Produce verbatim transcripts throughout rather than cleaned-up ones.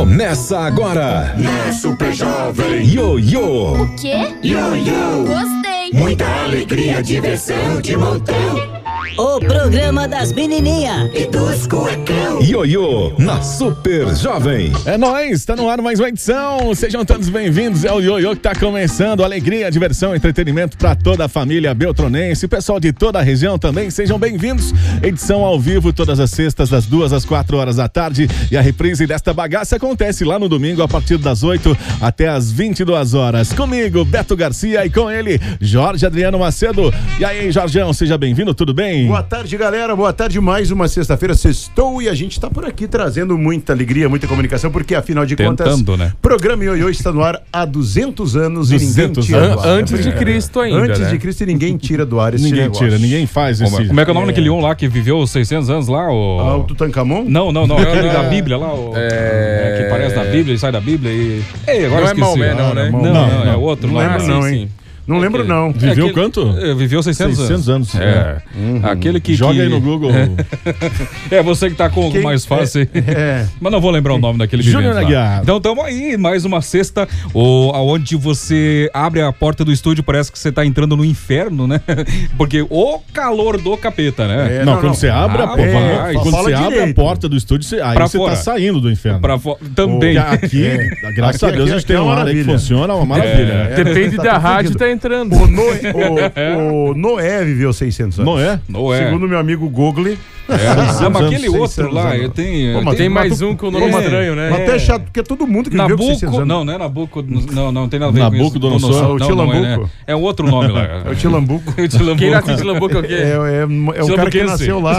Começa agora. Na Super Jovem. Ioiô. O quê? Ioiô. Gostei. Muita alegria, diversão de montão. O programa das menininhas E dos cuecão. Ioiô na Super Jovem. É nóis, tá no ar mais uma edição. Sejam todos bem-vindos. É o Ioiô que tá começando. Alegria, diversão, entretenimento pra toda a família beltronense. Pessoal de toda a região também, sejam bem-vindos. Edição ao vivo todas as sextas, das duas às quatro horas da tarde. E a reprise desta bagaça acontece lá no domingo, a partir das oito até as vinte e duas horas. Comigo, Beto Garcia, e com ele, Jorge Adriano Macedo. E aí, Jorgeão, seja bem-vindo, tudo bem? Boa tarde, galera. Boa tarde. Mais uma sexta-feira, sextou, e a gente tá por aqui trazendo muita alegria, muita comunicação, porque afinal de Tentando, contas, né? programa Ioiô está no ar há duzentos anos e ninguém duzentos tira anos. do ar. Antes de Cristo ainda, Antes né? de Cristo e ninguém tira do ar esse Ninguém negócio. tira, ninguém faz esse... Como, como é que é o nome daquele um lá que viveu seiscentos anos lá? O... Ah, o Tutankhamon? Não, não, não. Aquele da Bíblia lá. O... É... é, que parece da Bíblia e sai da Bíblia e... Ei, agora Não é esqueci. Maomé, não, né? Não, Não, não, não. é outro. Não lá. lembro Ah, não, sim, hein? sim. Não lembro Aquele- não. Viveu Aquele- quanto? É, Viveu seiscentos, seiscentos anos. É. Uhum. Aquele que... Joga que... aí no Google. É, você que tá com Quem- mais fácil aí. É. Mas não vou lembrar o nome daquele Júnior vivente lá. Aguiar. Então tamo aí, mais uma sexta, o, onde você abre a porta do estúdio, parece que você tá entrando no inferno, né? Porque o calor do capeta, né? É, Não, não, quando não. você abre a Ah, porta, é, quando fala você abre a direito. porta do estúdio, você, aí Pra você fora. tá saindo do inferno. Pra fo- Também. Porque aqui, graças Aqui- a Deus, aqui- a gente aqui tem é uma uma área que maravilha. funciona, é uma maravilha. É. Depende tá- da tá rádio, fudido. tá entrando. O, Noé, o, o Noé viveu seiscentos anos. Não é? Não é. Segundo meu amigo Google. É, não, mas aquele anos, outro lá, anos. eu tenho. Pô, mas Tem Mas mais tu- um com o nome É. estranho, né? Mas até é chato, porque todo mundo que viveu com seiscentos Nabuco, anos. não, não é Nabuco, não, não tem nada a ver com isso. Nabucodonosor? Não, O não, não é, né? Tilambuco? É um outro nome lá. É o Tilambuco. O Tilambuco. Quem nasce em Tilambuco é o quê? É, é, é o cara que Tilambuquense. nasceu lá.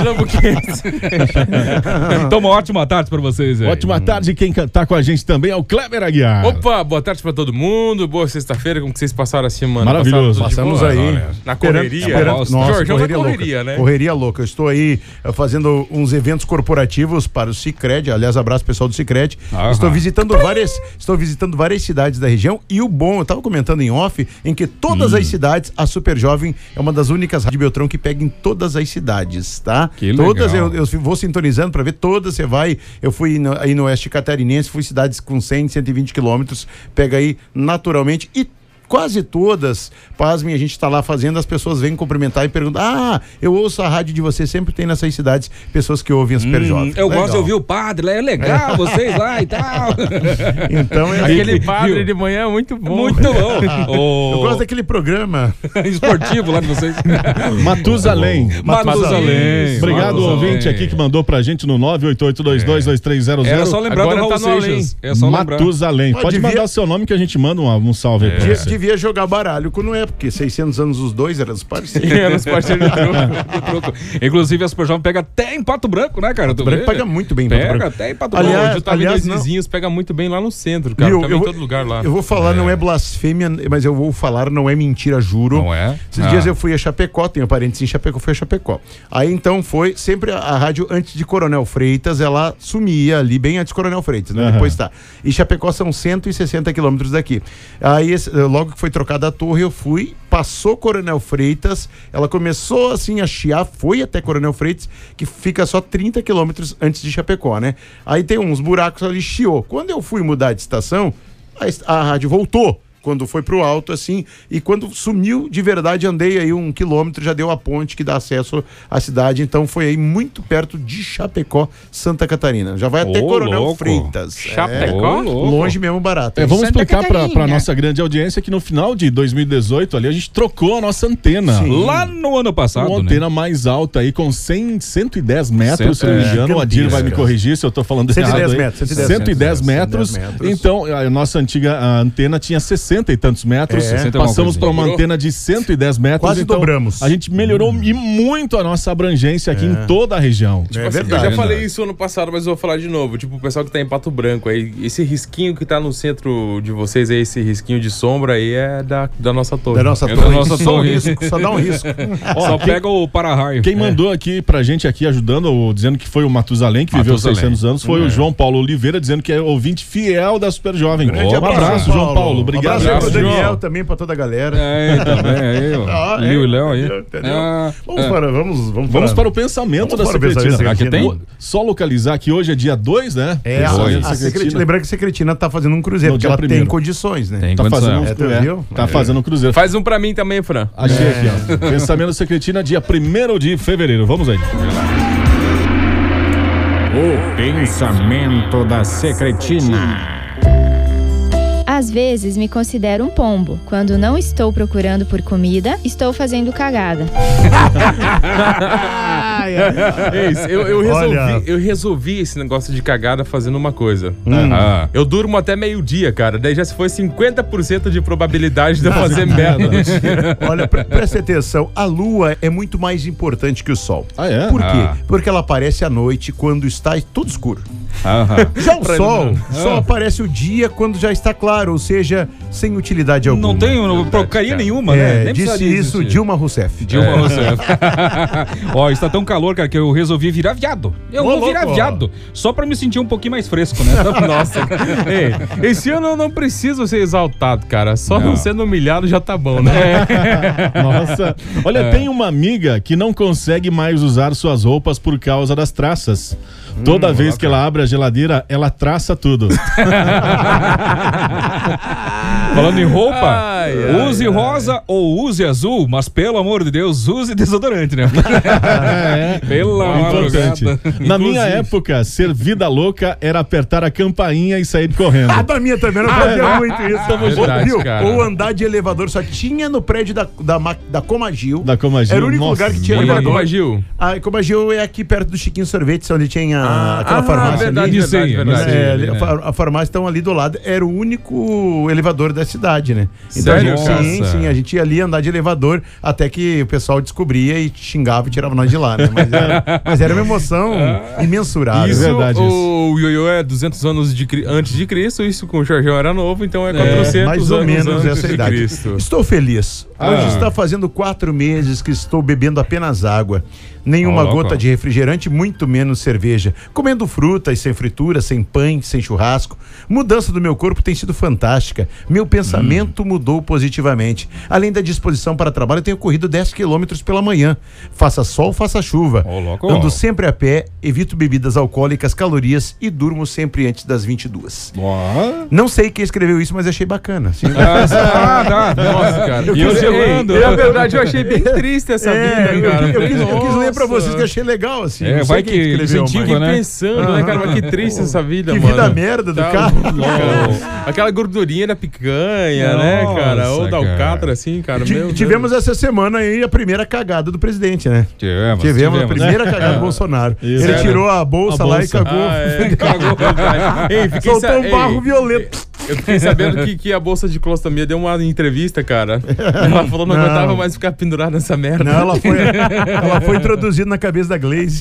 Então, uma ótima tarde pra vocês aí. Ótima tarde, quem tá com a gente também é o Kleber Aguiar. Opa, boa tarde pra todo mundo. Boa sexta-feira, como que vocês passaram a semana? Maravilhoso. Passaram tudo de Passamos boa? aí. Olha, na Esperando- correria. esperando- Nossa, Nossa, Jorge, é uma correria, correria, louca. né? Correria louca. Eu estou aí eh, fazendo uns eventos corporativos para o Sicredi. Aliás, abraço pessoal do Sicredi. Aham. Estou visitando várias, estou visitando várias cidades da região, e o bom, eu estava comentando em off, em que todas Hum. as cidades, a Super Jovem é uma das únicas rádios Beltrão que pega em todas as cidades, tá? Que todas legal. eu, eu vou sintonizando para ver todas. Você vai, eu fui no- aí no Oeste Catarinense, fui cidades com cem, cento e vinte quilômetros, pega aí naturalmente, e quase todas, pasmem, a gente tá lá fazendo, as pessoas vêm cumprimentar e perguntam: ah, eu ouço a rádio de você, sempre tem nessas cidades pessoas que ouvem a Super Hum, Jovem. eu Legal. gosto de ouvir o padre, é legal vocês lá e tal. Então é Aquele Viu? padre de manhã é muito bom. Muito bom. Eu O gosto daquele programa. esportivo lá de vocês. Matusalém. Matusalém. Obrigado, Matusalém. ouvinte aqui que mandou pra gente no nove oito oito dois dois dois três zero zero. Era só lembrar Agora do Raul tá no Seixas. É só lembrar. Matusalém. Mas Pode devia- mandar seu nome que a gente manda um, um salve aí pra De- você. devia jogar baralho com o Noé, porque seiscentos anos os dois eram os parceiros. Era os parceiros do truco. Do troco. Inclusive, a Super Jovem pega até em Pato Branco, né, cara? Tu O branco vê? paga muito bem. em Pato Pega Branco. até em Pato Aliás, Branco. Hoje eu tava vendo aliás, os não. vizinhos, pega muito bem lá no centro, cara. Viu? Tava Eu em vou- todo lugar lá. Eu vou falar, não é blasfêmia, mas eu vou falar, não é mentira, juro. Não é? Esses Ah. dias eu fui a Chapecó, tenho parentes em Chapecó, fui a Chapecó. Aí então foi, sempre a, a rádio antes de Coronel Freitas, ela sumia ali, bem antes de Coronel Freitas, né? Aham. Depois tá. E Chapecó são cento e sessenta quilômetros daqui. Aí esse- logo que foi trocada a torre, eu fui, passou Coronel Freitas, ela começou assim a chiar, foi até Coronel Freitas, que fica só trinta quilômetros antes de Chapecó, né? Aí tem uns buracos ali, chiou. Quando eu fui mudar de estação, a, est- a rádio voltou. Quando foi pro alto, assim, e quando sumiu de verdade, andei aí um quilômetro, já deu a ponte que dá acesso à cidade, então foi aí muito perto de Chapecó, Santa Catarina. Já vai até Ô, Coronel louco. Freitas. Chapecó? É, longe mesmo, barato. É, vamos Santa explicar pra, Catarina. pra nossa grande audiência que no final de dois mil e dezoito ali a gente trocou a nossa antena. Sim. Lá no ano passado, Uma né? antena mais alta aí, com cem, cento e dez metros, se não me É, engano. O Adir vai me gigantesca. corrigir se eu tô falando cento e dez errado aí. metros, cento e dez metros. cento e dez metros. Então, a nossa antiga a antena tinha sessenta e tantos metros. É. sessenta e alguma Passamos para coisinha. uma antena de cento e dez metros. Quase então, dobramos. A gente melhorou e muito a nossa abrangência aqui em toda a região. É Assim, verdade. eu já né? falei isso ano passado, mas eu vou falar de novo. Tipo, o pessoal que tá em Pato Branco aí, esse risquinho que tá no centro de vocês aí, esse risquinho de sombra aí é da, da nossa torre. Da nossa É torre. da nossa Só um torre. risco, só dá um risco. Só quem- pega o para-raio. Quem mandou aqui pra gente aqui ajudando, ou dizendo que foi o Matusalém, que viveu Matusalém. seiscentos anos, foi o João Paulo Oliveira, dizendo que é ouvinte fiel da Super Jovem. Grande um abraço, abraço, João Paulo. Paulo. Obrigado. Abraço, pro abraço, Daniel João. também, pra toda a galera. É, também, aí, ó. Ah, é, Liu e Léo aí. entendeu? Ah, Vamos é. para, vamos, vamos, Vamos para o pensamento Vamos da para o pensamento secretina. da Aqui tem? Só localizar que hoje é dia dois, né? É, a, Pensamento a da secretina, lembrando que a secretina tá fazendo um cruzeiro, No porque dia ela tem primeiro. condições, né? Tem Tá condição. fazendo, um, É, tu é, viu? tá É. fazendo um cruzeiro. Faz um pra mim também, Fran. Achei aqui, ó. Pensamento da secretina, dia primeiro de fevereiro. Vamos aí. O pensamento da secretina. Às vezes me considero um pombo. Quando não estou procurando por comida, estou fazendo cagada. É isso, eu, eu, resolvi, Olha. eu resolvi esse negócio de cagada fazendo uma coisa. Ah, Eu durmo até meio-dia, cara. Daí já se foi cinquenta por cento de probabilidade de eu fazer merda. Olha, pre preste atenção, a lua é muito mais importante que o sol. Ah, é? Por quê? Ah. Porque ela aparece à noite quando está tudo escuro. aham. Já o sol, Ah. só aparece o dia quando já está claro, ou seja, sem utilidade alguma. Não tem não, porcaria nenhuma, né? É, Nem disse precisaria isso existir. Dilma Rousseff. Dilma É. Rousseff. Ó, está tão calor, cara, que eu resolvi virar viado. Eu Ô, vou louco, virar ó. viado, só pra me sentir um pouquinho mais fresco, né? Nossa. Ei, esse ano eu não preciso ser exaltado, cara. Só Não. não sendo humilhado já tá bom, né? Nossa. Olha, É. tem uma amiga que não consegue mais usar suas roupas por causa das traças. Toda vez que ela abre a geladeira, ela traça tudo. Falando em roupa, Ai, ai, use ai. rosa ou use azul, mas pelo amor de Deus, use desodorante, né? É, Pela importante. madrugada. Na minha Inclusive. época, ser vida louca era apertar a campainha e sair correndo. Ah, da minha também, não fazia muito isso. Verdade, Viu? cara. Ou andar de elevador, só tinha no prédio da, da, Ma- da Comagil. Da Comagil, Era o único nossa, lugar que tinha Onde é elevador. que Gil? A Comagil é aqui perto do Chiquinho Sorvetes, onde tinha a- aquela ah, farmácia verdade, ali. Isso aí, verdade, verdade. isso aí. É, ali, né? a, far- a farmácia estão ali do lado. Era o único elevador da cidade, né? Sério, a gente, cara? sim, sim, a gente ia ali andar de elevador até que o pessoal descobria e xingava e tirava nós de lá, né? Mas era, mas era uma emoção imensurável. Isso, verdade o Ioiô é duzentos anos de, cri- antes de Cristo, isso com o Jorgeão era novo, então é quatrocentos mais ou anos menos antes essa de idade. Cristo. Estou feliz. Hoje Ah. está fazendo quatro meses que estou bebendo apenas água. Nenhuma Ó, louco. gota de refrigerante, muito menos cerveja. Comendo frutas sem fritura, sem pães, sem churrasco. Mudança do meu corpo tem sido fantástica. Meu pensamento Hum. mudou positivamente. Além da disposição para trabalho, eu tenho corrido dez quilômetros pela manhã. Faça sol, faça chuva. Ó, louco. Ando sempre a pé, evito bebidas alcoólicas, calorias e durmo sempre antes das vinte e duas. Ó, Não sei quem escreveu isso, mas achei bacana. Assim. Ah, tá. Nossa, cara. E eu gelando. Ei, na verdade, eu achei bem triste essa É, vida, eu, cara. eu quis, eu quis ler pra Nossa. vocês que achei legal, assim. É, Não sei vai quem que escreveu, incentiva, mas- Fiquei né? pensando, né, cara? Mas que triste essa vida, Que mano. vida merda do Tá cara. louco. Aquela gordurinha da picanha, né, cara? Ou Nossa, da cara. alcatra, assim, cara. Ti- Meu Tivemos Deus. essa semana aí a primeira cagada do presidente, né? Tivemos, Tivemos, a tivemos. primeira cagada do Bolsonaro. Isso. Ele Sério? tirou a bolsa, A lá bolsa. e cagou. Ah, é, cagou. Ei, fiquei Soltou sa- um barro ei, violento. Eu fiquei sabendo que, que a bolsa de colostomia deu uma entrevista, cara. Ela falou que não, Não. aguentava mais ficar pendurada nessa merda. Não, ela foi, ela foi introduzida na cabeça da Glaze.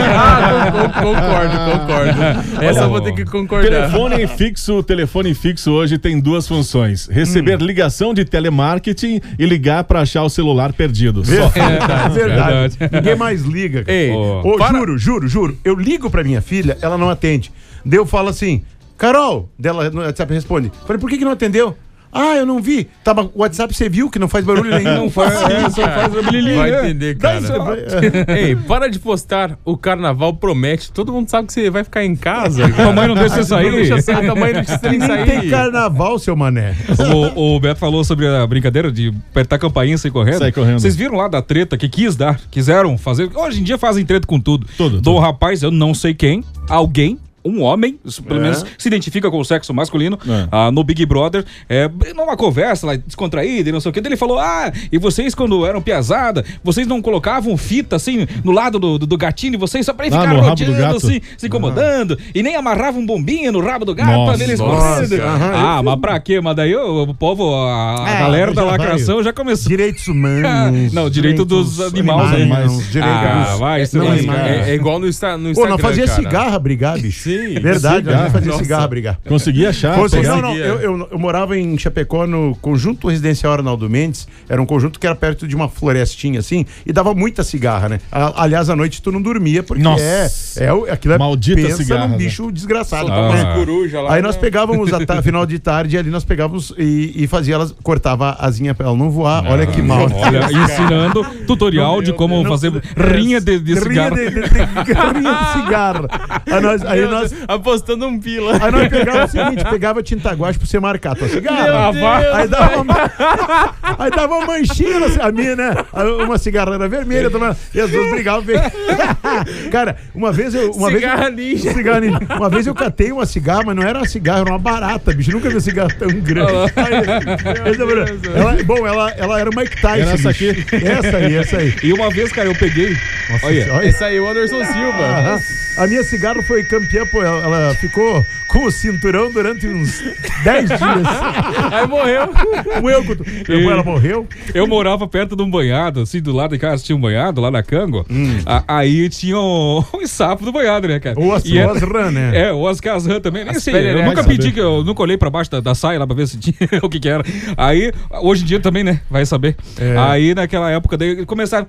Ah, con- con- concordo, concordo. Essa eu vou ter que concordar. telefone fixo, o telefone fixo hoje tem duas funções: receber ligação de telemarketing e ligar pra achar o celular perdido. Só. Verdade, verdade. verdade. Ninguém mais liga. cara. Ei, Ô, Ô, para- juro, juro, juro. Eu ligo pra minha filha, ela não atende. Daí eu falo assim, Carol, dela no WhatsApp responde. Falei, por que que não atendeu? Ah, eu não vi. Tá, mas o WhatsApp você viu que não faz barulho nenhum. Não faz, é, só cara. faz o brilhinho, Vai né? entender, Daí cara. você vai- Ei, para de postar. O carnaval promete. Todo mundo sabe que você vai ficar em casa. Tua mãe não deixa você sair. Não deixa sair, tua mãe não deixa você nem Nem sair. tem carnaval, seu mané. O, o Beto falou sobre a brincadeira de apertar a campainha e sair correndo. Sair correndo. Vocês viram lá da treta que quis dar, quiseram fazer. Hoje em dia fazem treta com tudo. Tudo, Do tudo. rapaz, eu não sei quem, alguém. Um homem, isso pelo É. menos se identifica com o sexo masculino, É. ah, no Big Brother, é, numa conversa lá, descontraída e não sei o que, ele falou: ah, e vocês quando eram piazada, vocês não colocavam fita assim no lado do, do, do gatinho, e vocês só pra ele Ah, ficar no rabo do rodeando gato? assim, se incomodando, e nem amarravam bombinha no rabo do gato Nossa, pra ver eles nossa, correndo. aham, Ah, mas pra quê? Mas daí o, o povo, a, a É, galera da já vai. lacração já começou. Direitos humanos. Não, direito dos animais, animais, né? direitos Ah, dos- vai, isso não, daí. animais. É, é igual no, Insta- no Pô, Instagram, nós fazia cara. cigarra brigar, bicho. sim. Verdade, a Cigarro. gente fazia Nossa. cigarro brigar. Consegui achar. Consegui- pegar. não, não, eu, eu, eu morava em Chapecó, no conjunto residencial Arnaldo Mendes. Era um conjunto que era perto de uma florestinha, assim, e dava muita cigarra, né? A- aliás, à noite tu não dormia, porque Nossa. é, é o- aquilo é Maldita pensa cigarra, num né? bicho desgraçado. Soltar Ah. umas né? corujas lá. Aí nós né? pegávamos, a ta- final de tarde, ali nós pegávamos e, e fazia elas, cortava a asinha pra ela não voar. Olha que mal. Olha, ensinando tutorial de como Não- fazer rinha de, de rinha cigarro. de, de, de, rinha de cigarro. Aí nós, aí Meu nós, Deus, apostando um pila. aí nós pegava o seguinte, pegava tinta guache pra você marcar a tua cigarra. Meu Deus. Aí dava uma, aí dava uma manchinha, na- a minha, né? Uma cigarra era vermelha, tava- e as duas brigavam. bem. Cara, uma vez eu... Uma Cigarra vez, ninja. Cigarra ninja. Uma vez eu catei uma cigarra, mas não era uma cigarra, era uma barata, bicho. Nunca vi uma cigarra tão grande. Aí, essa- ela, bom, ela, ela era uma Mike Tyson. Era essa bicho. aqui. Essa aí, essa aí. E uma vez, cara, eu peguei. Olha, Olha. Esse aí, o Anderson Silva. Aham. A minha cigarra foi campeã, pô, ela, ela ficou com o cinturão durante uns dez dias. Aí morreu. Morreu, Couto. Depois ela morreu. eu morava perto de um banhado, assim, do lado de casa tinha um banhado, lá na Cango. Hum. A- aí tinha um, um sapo do banhado, né, cara? Ou as, E ou era- as rã, né? É, ou as casrãs também, nem As sei. Eu pererecas. nunca Vai pedi, saber. que eu nunca olhei pra baixo da, da saia lá pra ver se tinha o que que era. Aí, hoje em dia também, né? Vai saber. É. Aí, naquela época, daí começaram.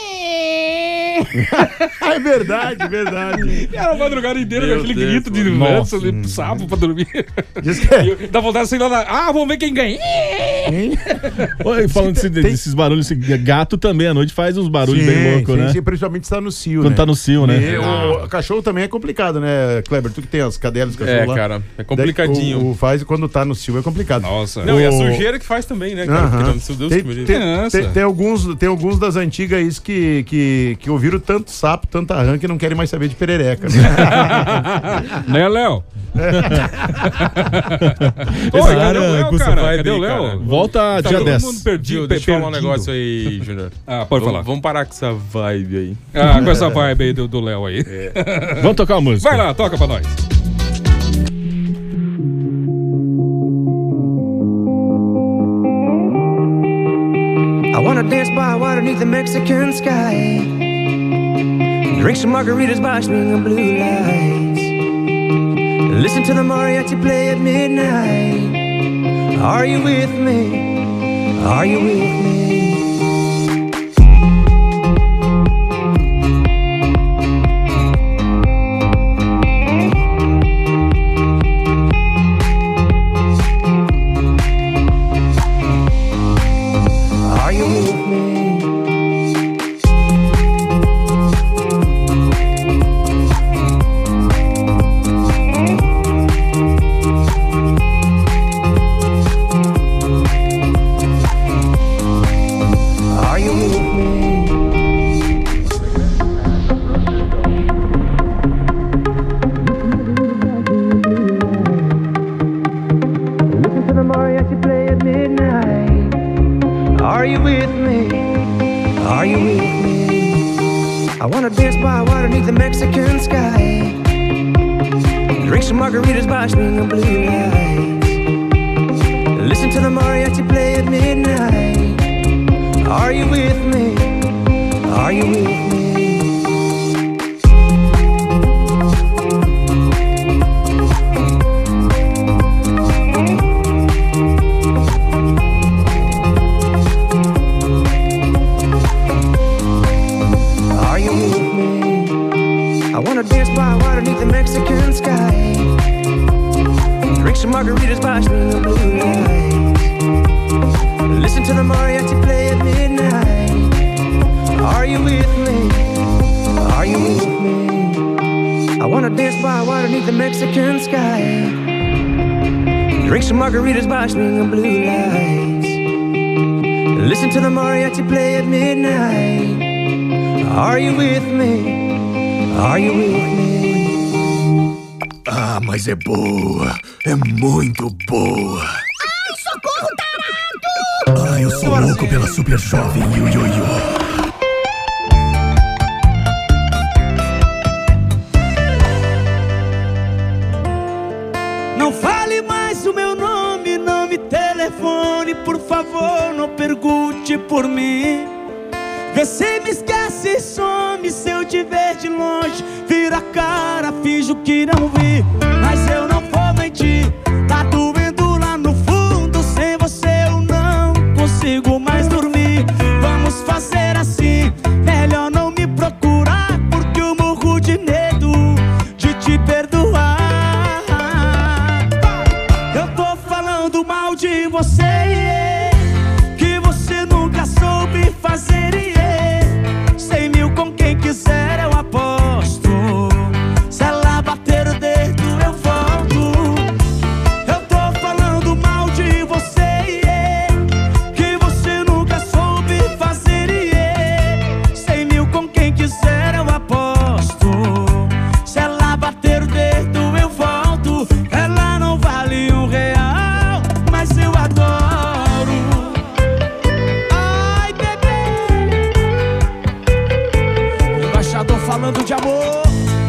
É verdade, verdade. Era a madrugada inteira com Meu aquele Deus, grito de nossa. lança, de sapo pra dormir. Diz que E é. eu- Dá vontade de sair lá na... Ah, vamos ver quem ganha. Hein? Oi, falando desse- Tem- desses barulhos, esse gato também à noite faz uns barulhos bem loucos, sim, né? sim, principalmente se tá no cio, Quando né? tá no cio, né? E o, o cachorro também é complicado, né, Kleber? Tu que tem as cadelas, os cachorros É, lá. cara, é complicadinho. O, o faz quando tá no cio é complicado. Nossa. Não, e a O- sujeira que faz também, né, cara? Aham. Porque, meu Deus, Tem, que me livre. tem, Criança. tem- tem alguns, tem alguns das antigas aí que, que, que ouviram tanto sapo, tanta rã, que não querem mais saber de perereca. Né, Léo? Esse Oi, cara, cadê o Léo, com essa cara? vibe Cadê aí, o Léo? cara? Volta Tá dia todo dez. mundo perdido. Gil, deixa eu falar um perdido. negócio aí, Júnior. Ah, pode Vamos- falar. Vamos parar com essa vibe aí. Ah, com essa vibe aí do do Léo aí. Vamos tocar uma música. Vai lá, toca pra nós. I wanna dance by water beneath the Mexican sky. Drink some margaritas by swinging blue lights. Listen to the mariachi play at midnight. Are you with me? Are you with me? Are you with me? Are you with me? Listen to the mariachi play at midnight. Are you with me? Are you with me? I wanna dance by water beneath the Mexican sky. Drink some margaritas by swinging blue lights. Listen to the mariachi play at midnight. Are you with me? Are you with me? Are you with me? I wanna dance by water beneath the Mexican sky. Drink some margaritas by swinging blue lights. Listen to the mariachi play at midnight. Are you with me? Are you with me? I wanna dance by water beneath the Mexican sky. Drink some margaritas by swinging blue lights. Listen to the mariachi play at midnight. Are you with me? Are you with me? Ah, mas é boa. É muito boa. Ai, socorro, tarado! Ah, eu sou louco pela super jovem Yu-Yo-Yo. Não fale mais o meu nome, não me telefone, por favor, não pergunte por mim. Vê se me esquece e some, se eu te ver de longe, viro vira a cara, finjo que não vi, mas eu não vou mentir. Tá doendo lá no fundo, sem você eu não consigo mais dormir. Vamos fazer assim, melhor não me procurar, porque eu morro de medo de te perdoar. Eu tô falando mal de você, yeah, que você nunca soube fazer, yeah. Cem mil com quem quiser eu aposto, se ela bater o dedo eu volto. Eu tô falando mal de você, yeah, que você nunca soube fazer, yeah. Cem mil com quem quiser eu aposto, se ela bater o dedo eu volto. Ela não vale um real, mas eu adoro. Ai, bebê, embaixador falando de amor.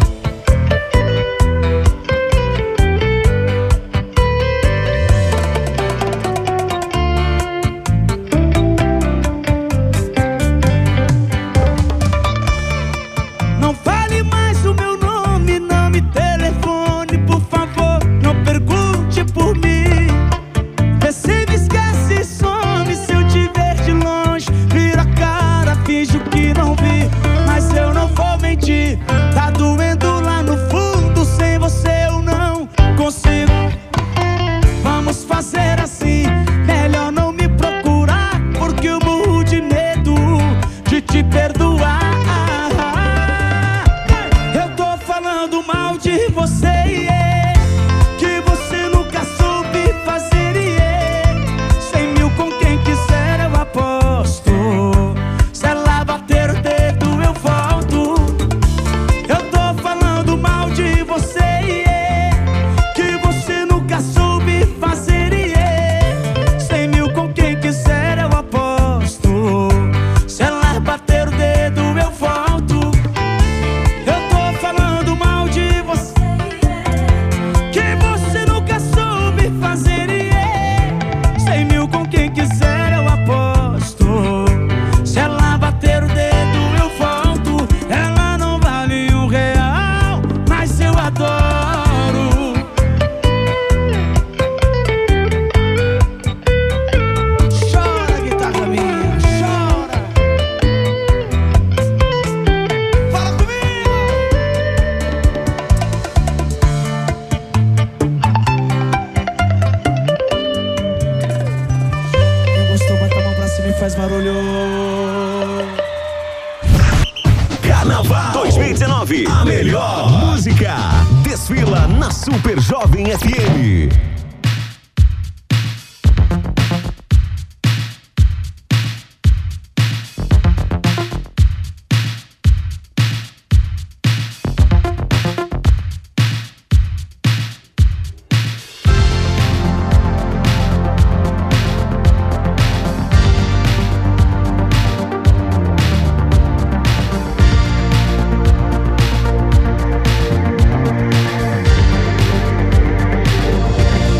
Não fale mais o meu nome, não me telefone, por favor, não pergunte por mim. Vê se me esquece e some, se eu te ver de longe, vira a cara, finjo que não vi, mas eu não vou mentir. Tá doendo lá no fundo, sem você eu não consigo. Vamos fazer assim, melhor não me procurar, porque eu morro de medo de te perdoar. Eu tô falando mal de você, yeah, que você nunca soube fazer, yeah. Cem mil com quem quiser eu aposto, se ela bater o dedo eu volto. Eu tô falando mal de você, yeah, que você nunca soube fazer, yeah. Cem mil com quem quiser eu aposto, se ela bater o dedo eu volto. Eu tô falando mal de você, que você nunca soube fazer, yeah. Cem mil com quem quiser eu aposto, se ela bater o dedo eu volto. Ela não vale um real, mas eu adoro. Chora, guitarra minha, chora. Fala comigo. Quem gostou, bota a mão pra cima e faz barulho. Carnaval dois mil e dezenove. A melhor música desfila na Super Jovem F M. Thank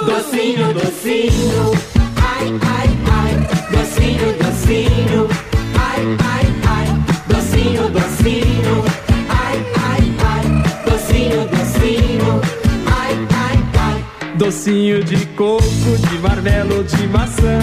Docinho, docinho, ai, ai, ai. Docinho, docinho, ai, ai, ai. Docinho, docinho, ai, ai, ai. Docinho, docinho, ai, ai, ai. Docinho de coco, de marmelo, de maçã.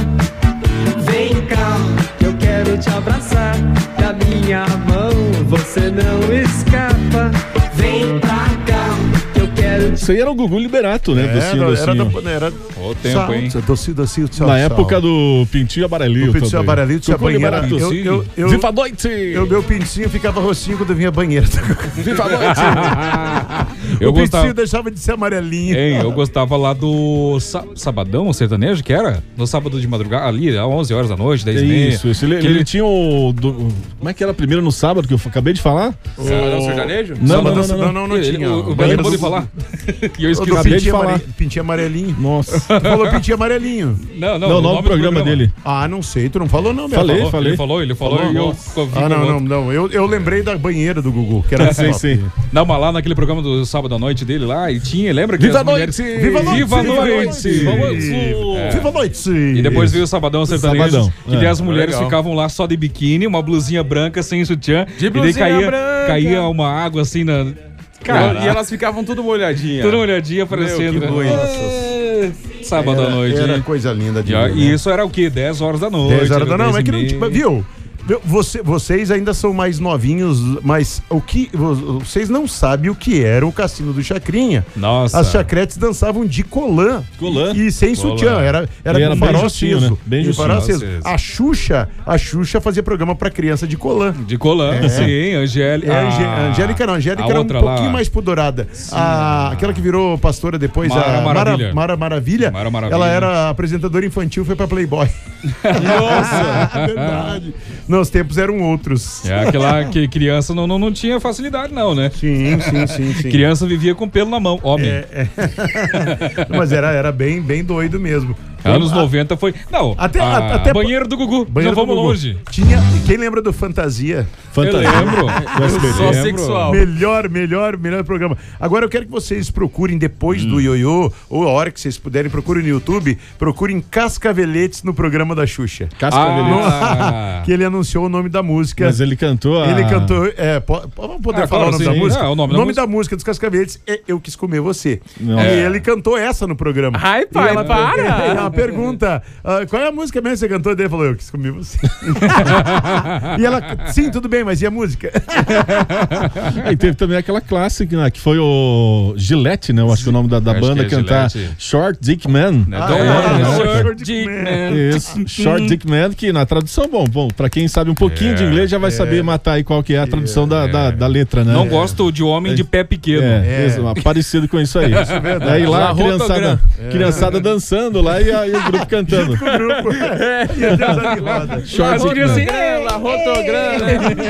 Vem cá, eu quero te abraçar. Da minha mão você não escapa. Vem pra cá, eu quero te... Isso aí era o Gugu Liberato, né? É, Docinho, era, docinho. era, da- era Ô, tempo, hein? Docinho, docinho, tchau, Na tchau. época do Pintinho Amarelito. Do Pintinho também. Amarelito, tinha Gugu banheira. Liberato. Eu- eu- eu- Viva a noite! Eu, meu pintinho ficava roxinho quando vinha a banheira. Viva a noite! Eu o pintinho gostava. deixava de ser amarelinho. Hein, eu gostava lá do sa- Sabadão sertanejo, que era? No sábado de madrugada, ali, às onze horas da noite, dez e meia. Isso, isso. Ele, Que ele tinha o. do- como é que era primeiro no sábado que eu acabei de falar? Sabadão sertanejo? Não, não, não, Sábado- não, não, não Ele- tinha. o- o Belo Banheiro acabou de do- falar. E eu O esqueci. do Acabei de pintinho, falar. amare- pintinho amarelinho. Nossa. Falou pintinho amarelinho. Não, não, Não, o nome do programa dele. Ah, não sei. Tu não falou não, meu Falei, falou. falei. Ele falou, ele falou, Falou? e eu Nossa. ouvi Ah, não, com não, outro. não. Eu, eu lembrei da banheira do Gugu, que era Sim, top. sim. Não, mas lá naquele programa do sábado à noite dele lá, e tinha, lembra que Viva as a mulheres... noite! Viva a noite! Viva a Viva a noite! noite! Viva a Viva noite! Viva a noite! E depois veio o Sabadão Sertanejo, Sabadão, que é. daí as mulheres Legal. ficavam lá só de biquíni, uma blusinha branca sem sutiã, De e daí blusinha caía, branca. caía uma água assim na... Cara, e elas ficavam tudo molhadinhas. Toda uma olhadinha aparecendo. que né? ruim. É, Sábado à Era, noite. era hein? coisa linda de E, ó, ver, e né? isso era o quê? dez horas da noite. dez horas da era não, é dez que e não meia. tinha, viu? Viu? Você, vocês ainda são mais novinhos, mas o que vo- vocês não sabem o que era o Cassino do Chacrinha. Nossa. As chacretes dançavam de colã. Colã. E, e sem Colã. sutiã, era era, E era com bem farol justinho, aceso. né? Bem E justinho. farol aceso. Aceso. A Xuxa, a Xuxa fazia programa pra criança de colã. De colã, É. sim, Angélica. É, Angé- Angélica não, Angélica a era um outra pouquinho lá. mais pudorada. A, aquela que virou pastora depois, Mara a Maravilha. Mara, Mara Maravilha. Mara Maravilha. Ela era apresentadora infantil, foi pra Playboy. Nossa! Verdade. Não, os tempos eram outros. É aquela que criança não, não, não tinha facilidade, não, né? Sim, sim, sim, sim. Criança vivia com pelo na mão, homem. É, Mas era, era bem, bem doido mesmo. Anos A- noventa foi. Não, Até- a- a- até- banheiro do Gugu. Banheiro já do vamos Gugu. longe. Tinha, quem lembra do Fantasia? Fantasia. Eu lembro. Do S B T. Só Lembro. sexual. Melhor, melhor, melhor programa. Agora eu quero que vocês procurem depois Hum. do ioiô, ou a hora que vocês puderem, procurem no YouTube, procurem Cascaveletes no programa da Xuxa. Cascavelete. Ah. Que ele anunciou o nome da música. Mas ele cantou a... Ele cantou. É, po- po- vamos poder Ah, falar claro, o nome da sim. música? Ah, o nome o da nome música. da música dos Cascaveletes é Eu Quis Comer Você. Não. E É. ele cantou essa no programa. Ai, pai, e ela, para! E ela pergunta: ah, qual é a música mesmo que você cantou? Daí ele falou: Eu Quis Comer Você. E ela, sim, tudo bem, mas e a música? Aí teve também aquela clássica, né, que foi o Gillette, né? Eu acho que é o nome da, da Acho banda que é cantar Gillette. Short Dick Man. Né? Ah, Então, é, é, não, Short Short Dick Man. Man. Isso, Short Dick Man, que na tradução, bom, bom, pra quem sabe um pouquinho É, de inglês já vai saber matar aí qual que é a tradução da, da, da letra, né? Não gosto de homem de pé pequeno. É, É. isso, parecido com isso aí. é verdade. Aí lá a Arrotogram. criançada, criançada dançando lá e, aí o grupo cantando. O grupo. E a dança de roda. Short Dick diria Man. assim, Grana, rotograna.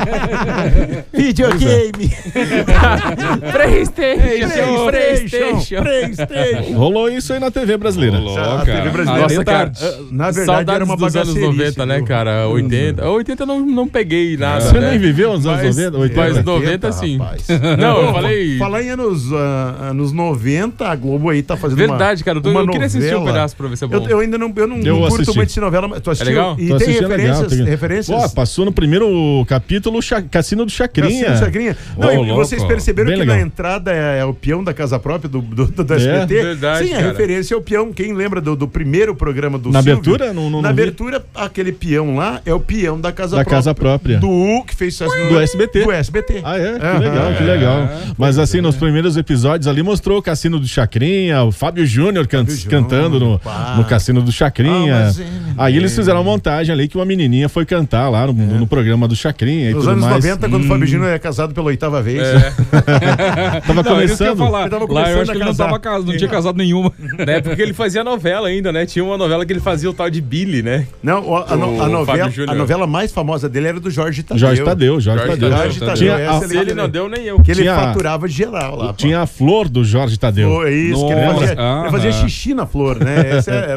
Videogame. Playstation, PlayStation. PlayStation. Rolou isso aí na T V brasileira. Rolou, A cara. T V brasileira. Até Nossa, cara. tarde. Na verdade, Saudades era uma dos anos bagacerice, noventa, né, viu? cara? oitenta. oitenta eu não, não peguei nada. Você né? nem viveu nos anos Mas- noventa? Mas oitenta? noventa sim. rapaz. Não, eu falei. Falar em anos, ah, anos noventa, a Globo aí tá fazendo Verdade, uma, cara. Eu, tô- uma eu queria assistir um novela. pedaço pra ver se é bom. Eu, eu ainda não, eu não, Eu não curto assisti. muito de novela, mas tu assistiu? legal? E Tô tem assistindo, referências, legal, tem- referências. Pô, passou no primeiro capítulo Cha- Cassino do Chacrinha. Cassino Chacrinha. Não, Ô, e louco. vocês perceberam Bem que legal. na entrada é, é o peão da casa própria do, do, do, do S B T? É, verdade, Sim, a cara. referência é o peão. Quem lembra do, do primeiro programa do Na Silvio? abertura? Não- não- Na não vi. abertura, aquele peão lá é o peão da casa Da própria. casa própria. Do que fez sucesso no- Do S B T. Do S B T. Ah, é? Que Aham. legal, que legal. Mas assim, nos primeiros episódios ali mostrou o Cassino do Chacrinha, o Fábio Júnior can- Júnior, cantando no, pá. no Cassino do Chacrinha. Ah, mas é- Aí eles fizeram uma montagem ali que uma menininha foi cantar lá no, no programa do Chacrinha e Nos tudo anos mais. noventa, quando o Fábio Júnior é casado pela oitava vez. Tava Não, isso que eu ia começando. falar. Ele tava Lá eu começando acho a que ele não casar. tava casado, não tinha casado nenhuma. Na época que ele fazia novela ainda, né? Tinha uma novela que ele fazia o tal de Billy, né? Não, o- a, no- O a novela, Fábio Júnior. a novela mais famosa dele era do Jorge Tadeu. Jorge Tadeu, Jorge Jorge Tadeu. Jorge Tadeu. Tinha essa a- Se ele não deu, nem eu. Que ele Tinha- faturava geral lá. pô. Tinha a flor do Jorge Tadeu. Pô, é isso, que ele Nossa, fazia, ele fazia aham. xixi na flor, né? Essa era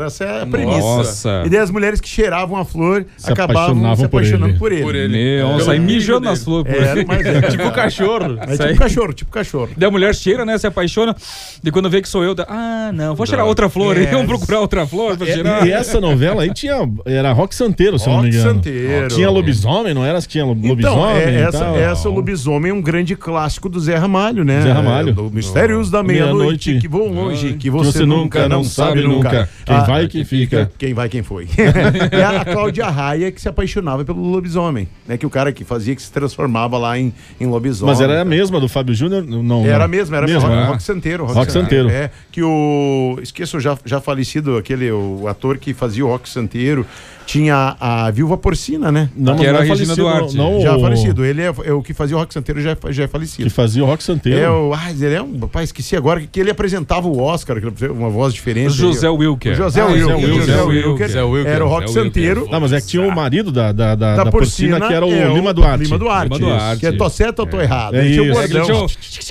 era essa a premissa. Nossa. E daí as mulheres que cheiravam a flor Se acabavam apaixonavam se apaixonando por ele. por ele. Por ele. Meu, sai mijando nas flores por Era, ele. mas é, Tipo cachorro. é Isso aí. tipo cachorro, tipo cachorro. Daí a mulher cheira, né? Se apaixona. E quando vê que sou eu, dá, ah, não, vou cheirar outra flor. É. aí, Vamos procurar outra flor pra E, cheirar. e essa novela aí tinha. Era Rock Santeiro, se eu não me Rock engano. Santeiro. Tinha lobisomem, não era? As que tinha lobisomem? Então, é, e essa, tal? essa o lobisomem é um grande clássico do Zé Ramalho, né? Zé Ramalho. É, do Mistérios da Meia-noite. Meia-Noite, que vão longe, que você você, nunca não sabe nunca. Quem Ah, vai, quem fica. Quem vai, quem foi. É a Cláudia Raia que se apaixonava pelo lobisomem, né? Que o cara que fazia, que se transformava lá em, em lobisomem. Mas era a mesma do Fábio Júnior? Não, Era não. a mesma, era Mesma, rock, né? rock Santeiro. Rock Santeiro. É, que o... Esqueço, já, já falecido, aquele o ator que fazia o Rock Santeiro, tinha a, a Viúva Porcina, né? Não, Que mas era não é a Regina falecido, Duarte. Não, não Já o- falecido. Ele é, é o que fazia o Rock Santeiro, já, é- já é falecido. Que fazia o Rock Santeiro. É o. Ah, ele é um. Rapaz, esqueci agora que, que ele apresentava o Oscar, que ele- uma voz diferente. José Wilker. O José Ah, Wilker. José Wilker. José Wilker. José Wilker. Era o Rock José Wilker. Santeiro. Não, mas é que tinha o marido da, da, da, Da da porcina, que era o é Lima Duarte. Lima Duarte. Lima Duarte. Que é tô certo ou tô errado? É Ele tinha o isso. bordão.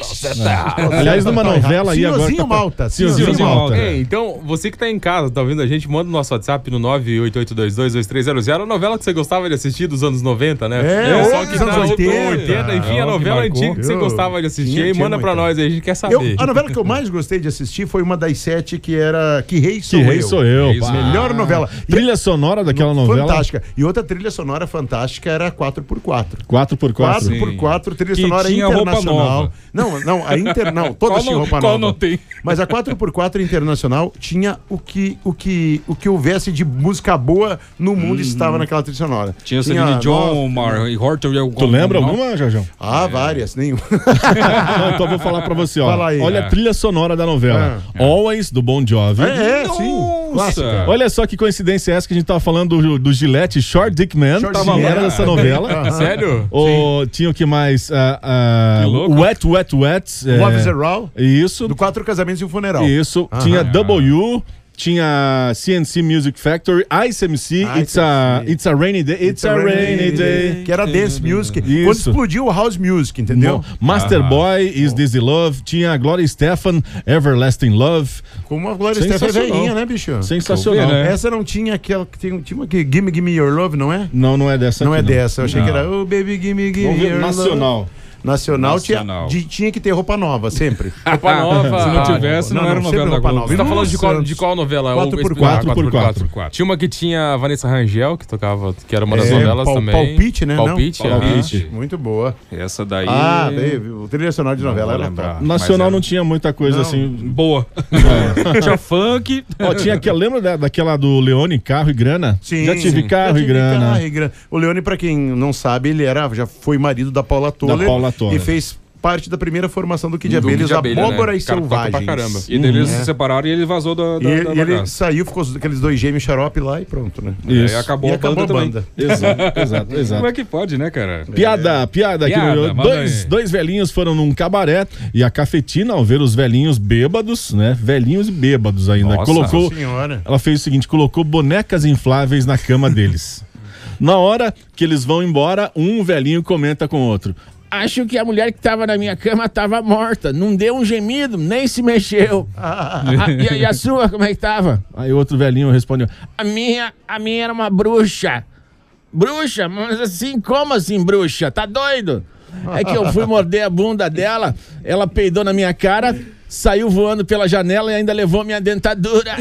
Aliás, numa novela aí agora. Senhorzinho tá- Malta. Senhorzinho Senhorzinho Malta. Malta. É, então, você que tá em casa, tá ouvindo a gente, manda o nosso WhatsApp no nove oito oito dois dois dois três zero zero. A novela que você gostava de assistir dos anos noventa, né? É, o pessoal ou que dos tá anos no oitenta. oitenta, enfim, a Não, que novela marcou. antiga que você Eu- gostava de assistir. tinha- Aí tinha manda pra muita. nós aí, a gente quer Eu, saber. a novela que eu mais gostei de assistir foi uma das sete que era Que Rei Sou Que Rei Eu. Sou Eu. Isso. pá. Melhor novela. E- Trilha sonora daquela novela. Fantástica. E outra trilha sonora fantástica era quatro por quatro. quatro por quatro. quatro por quatro, trilha Que sonora tinha roupa internacional. nova. Não, não, a inter não, todas Qual tinham não- roupa qual nova. não tem? Mas a quatro por quatro internacional tinha o que o que o que houvesse de música boa no mundo estava naquela trilha sonora. Tinha o Celine John, Mar e Horton. Tu lembra alguma, Jorjão? Ah, várias, nenhuma. Não, então eu vou falar pra você, ó. Fala aí. Olha É. a trilha sonora da novela. Always, do Bon Jovi. É, é, sim. Nossa. Olha só que coincidência é essa que a gente tava falando do, do Gillette Short Dick Man. Short Tava Dick era Man. dessa novela. Sério? O, tinha o que mais? Ah, ah, Que louco. Wet, Wet, Wet. é, Love is a Raw, Isso. do Quatro Casamentos e um Funeral. Isso. Aham. Tinha W. Tinha C N C Music Factory, Ice M C, Ice It's, a, M C. It's a Rainy Day, It's, a Rainy Day. Que era dance music. Isso. Quando explodiu o house music, entendeu? Mo- Master Boy, Is This the Love. Tinha a Gloria Stefan, Everlasting Love. Como a Glória Estefan é Sensacional. velhinha, né, bicho? Sensacional. Vê, né? Essa não tinha aquela que tem, tinha uma que Gimme Gimme Your Love, não é? Não, não é dessa Não aqui, é dessa. Eu achei Não. que era Oh Baby Gimme Gimme Vamos ver, Your Love. nacional. Nacional, Nacional. Tinha, de- tinha que ter roupa nova, sempre. Roupa nova. Se não tivesse, não, Não, era não, novela sempre da roupa Globo. nova. Você tá falando de qual, Santos. de qual novela? Quatro Ou- por explicar, quatro. quatro por quatro. quatro. Tinha uma que tinha a Vanessa Rangel, que tocava, que era uma das É, novelas pal- também. Palpite, né? Não? Palpite, Palpite. Palpite. Muito boa. Essa daí. Ah, daí, o trilha sonora de Não novela vou era lembrar. top. Nacional Mas não é- tinha muita coisa Não. assim. Boa. Tinha funk. Ó, tinha aquela, lembra da, daquela do Leone, Carro e Grana? Sim, Já tive sim. carro Já e tive grana. carro e grana. O Leone, pra quem não sabe, ele era, já foi marido da Paula Toller. Paula Toller. E fez parte da primeira formação do Kid Do Abelha, Kid os Abelha, Abóbora né? e O cara toca pra Selvagens. caramba. E daí eles É. se separaram e ele vazou da, da, E da ele, ele bagaça. saiu, ficou com aqueles dois gêmeos xarope lá e pronto, né? Isso. Aí acabou, E a, acabou banda a também. banda. Exato, exato, exato. Como é que pode, né, cara? Piada, piada aqui Piada, no manda dois, aí. dois velhinhos foram num cabaré e a cafetina, ao ver os velhinhos bêbados, né? Velhinhos e bêbados ainda. Nossa, colocou. Nossa senhora. Ela fez o seguinte: colocou bonecas infláveis na cama deles. Na hora que eles vão embora, um velhinho comenta com o outro: acho que a mulher que tava na minha cama tava morta. Não deu um gemido, nem se mexeu. Ah, e, a- e a sua, como é que tava? Aí outro velhinho respondeu: a minha, a minha era uma bruxa. Bruxa? Mas assim, como assim, bruxa? Tá doido? É que eu fui morder a bunda dela, ela peidou na minha cara, saiu voando pela janela e ainda levou minha dentadura.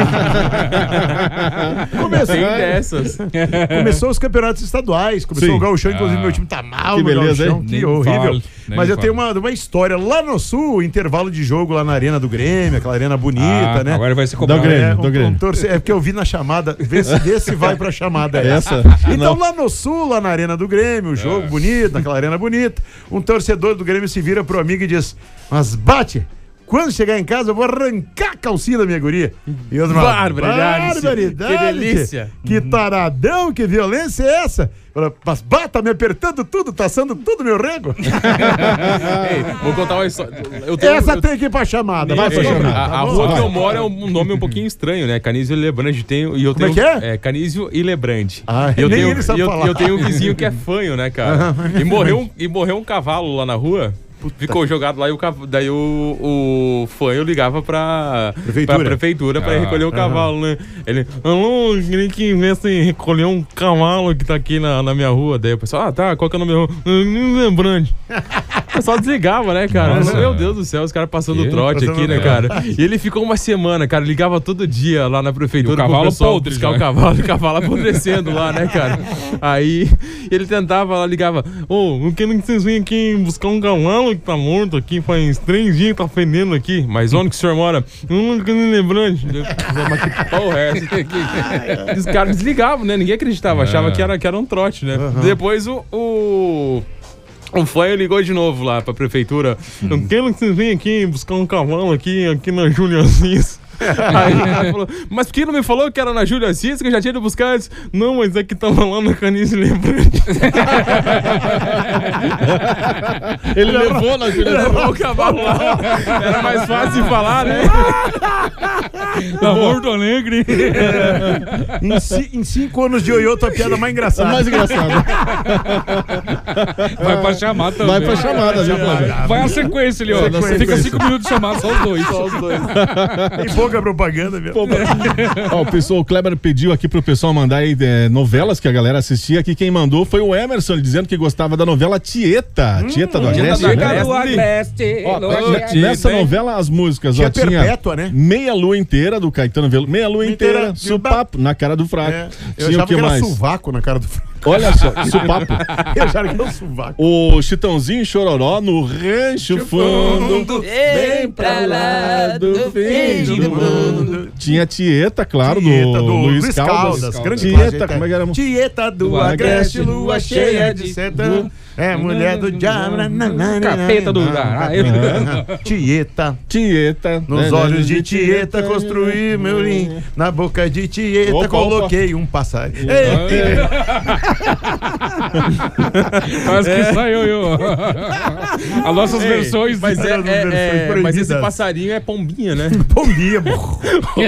Começou, Tem dessas. começou os campeonatos estaduais, começou Sim. o gauchão, inclusive Ah. meu time tá mal Que no beleza, gauchão, hein? que Nem horrível. fale, nem Mas eu fale. tenho uma, uma história lá no sul, intervalo de jogo lá na arena do Grêmio, aquela arena bonita, Ah, né? agora vai ser Dá cobrado. o Grêmio. É, do um, Grêmio. um torce- é porque eu vi na chamada, vê se, vê se vai pra chamada Essa? Então Não. lá no sul, lá na arena do Grêmio, o jogo bonito, naquela arena bonita, um torcedor do Grêmio se vira pro amigo e diz: mas bate, quando chegar em casa eu vou arrancar a calcinha da minha guria. E eu, Barbaridade, barbaridade, que delícia. Que taradão, que violência é essa? Fala, mas bata me apertando tudo, tá assando tudo meu rego. Ei, vou contar uma história. Eu tenho- Essa eu- tem que ir pra chamada, vai Ei, pra chamada. a, a Tá rua bom? que eu moro é um nome um pouquinho estranho, né? Canísio e Lebrande tem, e eu Como tenho, é que é? Canísio e Lebrande. Ah, e eu nem tenho, ele sabe e eu, falar. e eu tenho um vizinho que é fanho, né, cara? E morreu, um- e morreu um cavalo lá na rua. ficou jogado lá e o cav- daí o, o fanho ligava pra Prefeitura. pra prefeitura pra Ah, recolher o aham. cavalo, né? Ele, alô, queria que viesse recolher um cavalo que tá aqui na, na minha rua. Daí o pessoal, ah, tá, qual que é o nome da rua? Hum, Lembrante. O pessoal desligava, né, cara? Nossa. Meu Deus do céu, os caras passando Que? trote Passando aqui, né, trote. cara? E ele ficou uma semana, cara, ligava todo dia lá na prefeitura E o cavalo pro pessoal podre buscar já. o cavalo, o cavalo apodrecendo lá, né, cara? Aí ele tentava lá, ligava, ô, não quero que vocês venham aqui buscar um cavalo que tá morto aqui, faz três dias que tá fedendo aqui. Mas onde que o senhor mora? Hum, que lembrante. Mas que porra é essa? E os caras desligavam, né? Ninguém acreditava, achava que era, que era um trote, né? Depois o... o... O fanho ligou de novo lá pra prefeitura. Eu quero que vocês venham aqui buscar um cavalo aqui, aqui na Júlia Assis. Aí ele falou, mas por que não me falou que era na Júlia Assis, que eu já tinha ido buscar? Eu disse, não, mas é que tava lá na Canice Lembrante. Ele levou na Júlia Assis. Levou o cavalo lá. Era mais fácil de falar, né? Na Porto Alegre. Em, ci- em cinco anos de ioiô, tua piada mais É engraçada. mais engraçado. Vai pra chamada também. Vai pra chamada, já, Flávio. Vai a sequência ali, ó. Sequência. Fica cinco minutos de chamada, só os dois. Só os dois. Tem pouca propaganda, viu? Pô, ó, o pessoal, o Kleber pediu aqui pro pessoal mandar aí é, novelas que a galera assistia. Aqui quem mandou foi o Emerson, dizendo que gostava da novela Tieta. Tieta do Agreste, Tieta do né? Agreste. Ó, Tieta, nessa hein? novela, as músicas, ó, Tia tinha Perpétua, né? Meia Lua Inteira, do Caetano Veloso. Meia Lua Inteira, Inteira, Supapo, na cara do fraco. É, eu Tinha o achava que que era mais? sovaco na cara do Olha só, Supapo. Eu achava que era sovaco. O Chitãozinho e Chororó no Rancho Fundo, bem pra lá do fim do mundo. Tinha Tieta, claro, Tieta do, do Luiz Luiz Caldas. Caldas, grande Tieta, clássico. como é que era? Tieta do Do Agreste, Agreste, lua cheia de sertão. É mulher do diabo. Capeta do Tieta. Tieta. Nos olhos de Tieta construí meu ninho. Na boca de Tieta Opa, coloquei um passarinho. Quase que saiu, eu. As nossas Ei, versões. Mas, é, As é- versões é- mas proibidas. esse passarinho é pombinha, né? Bom dia, burro.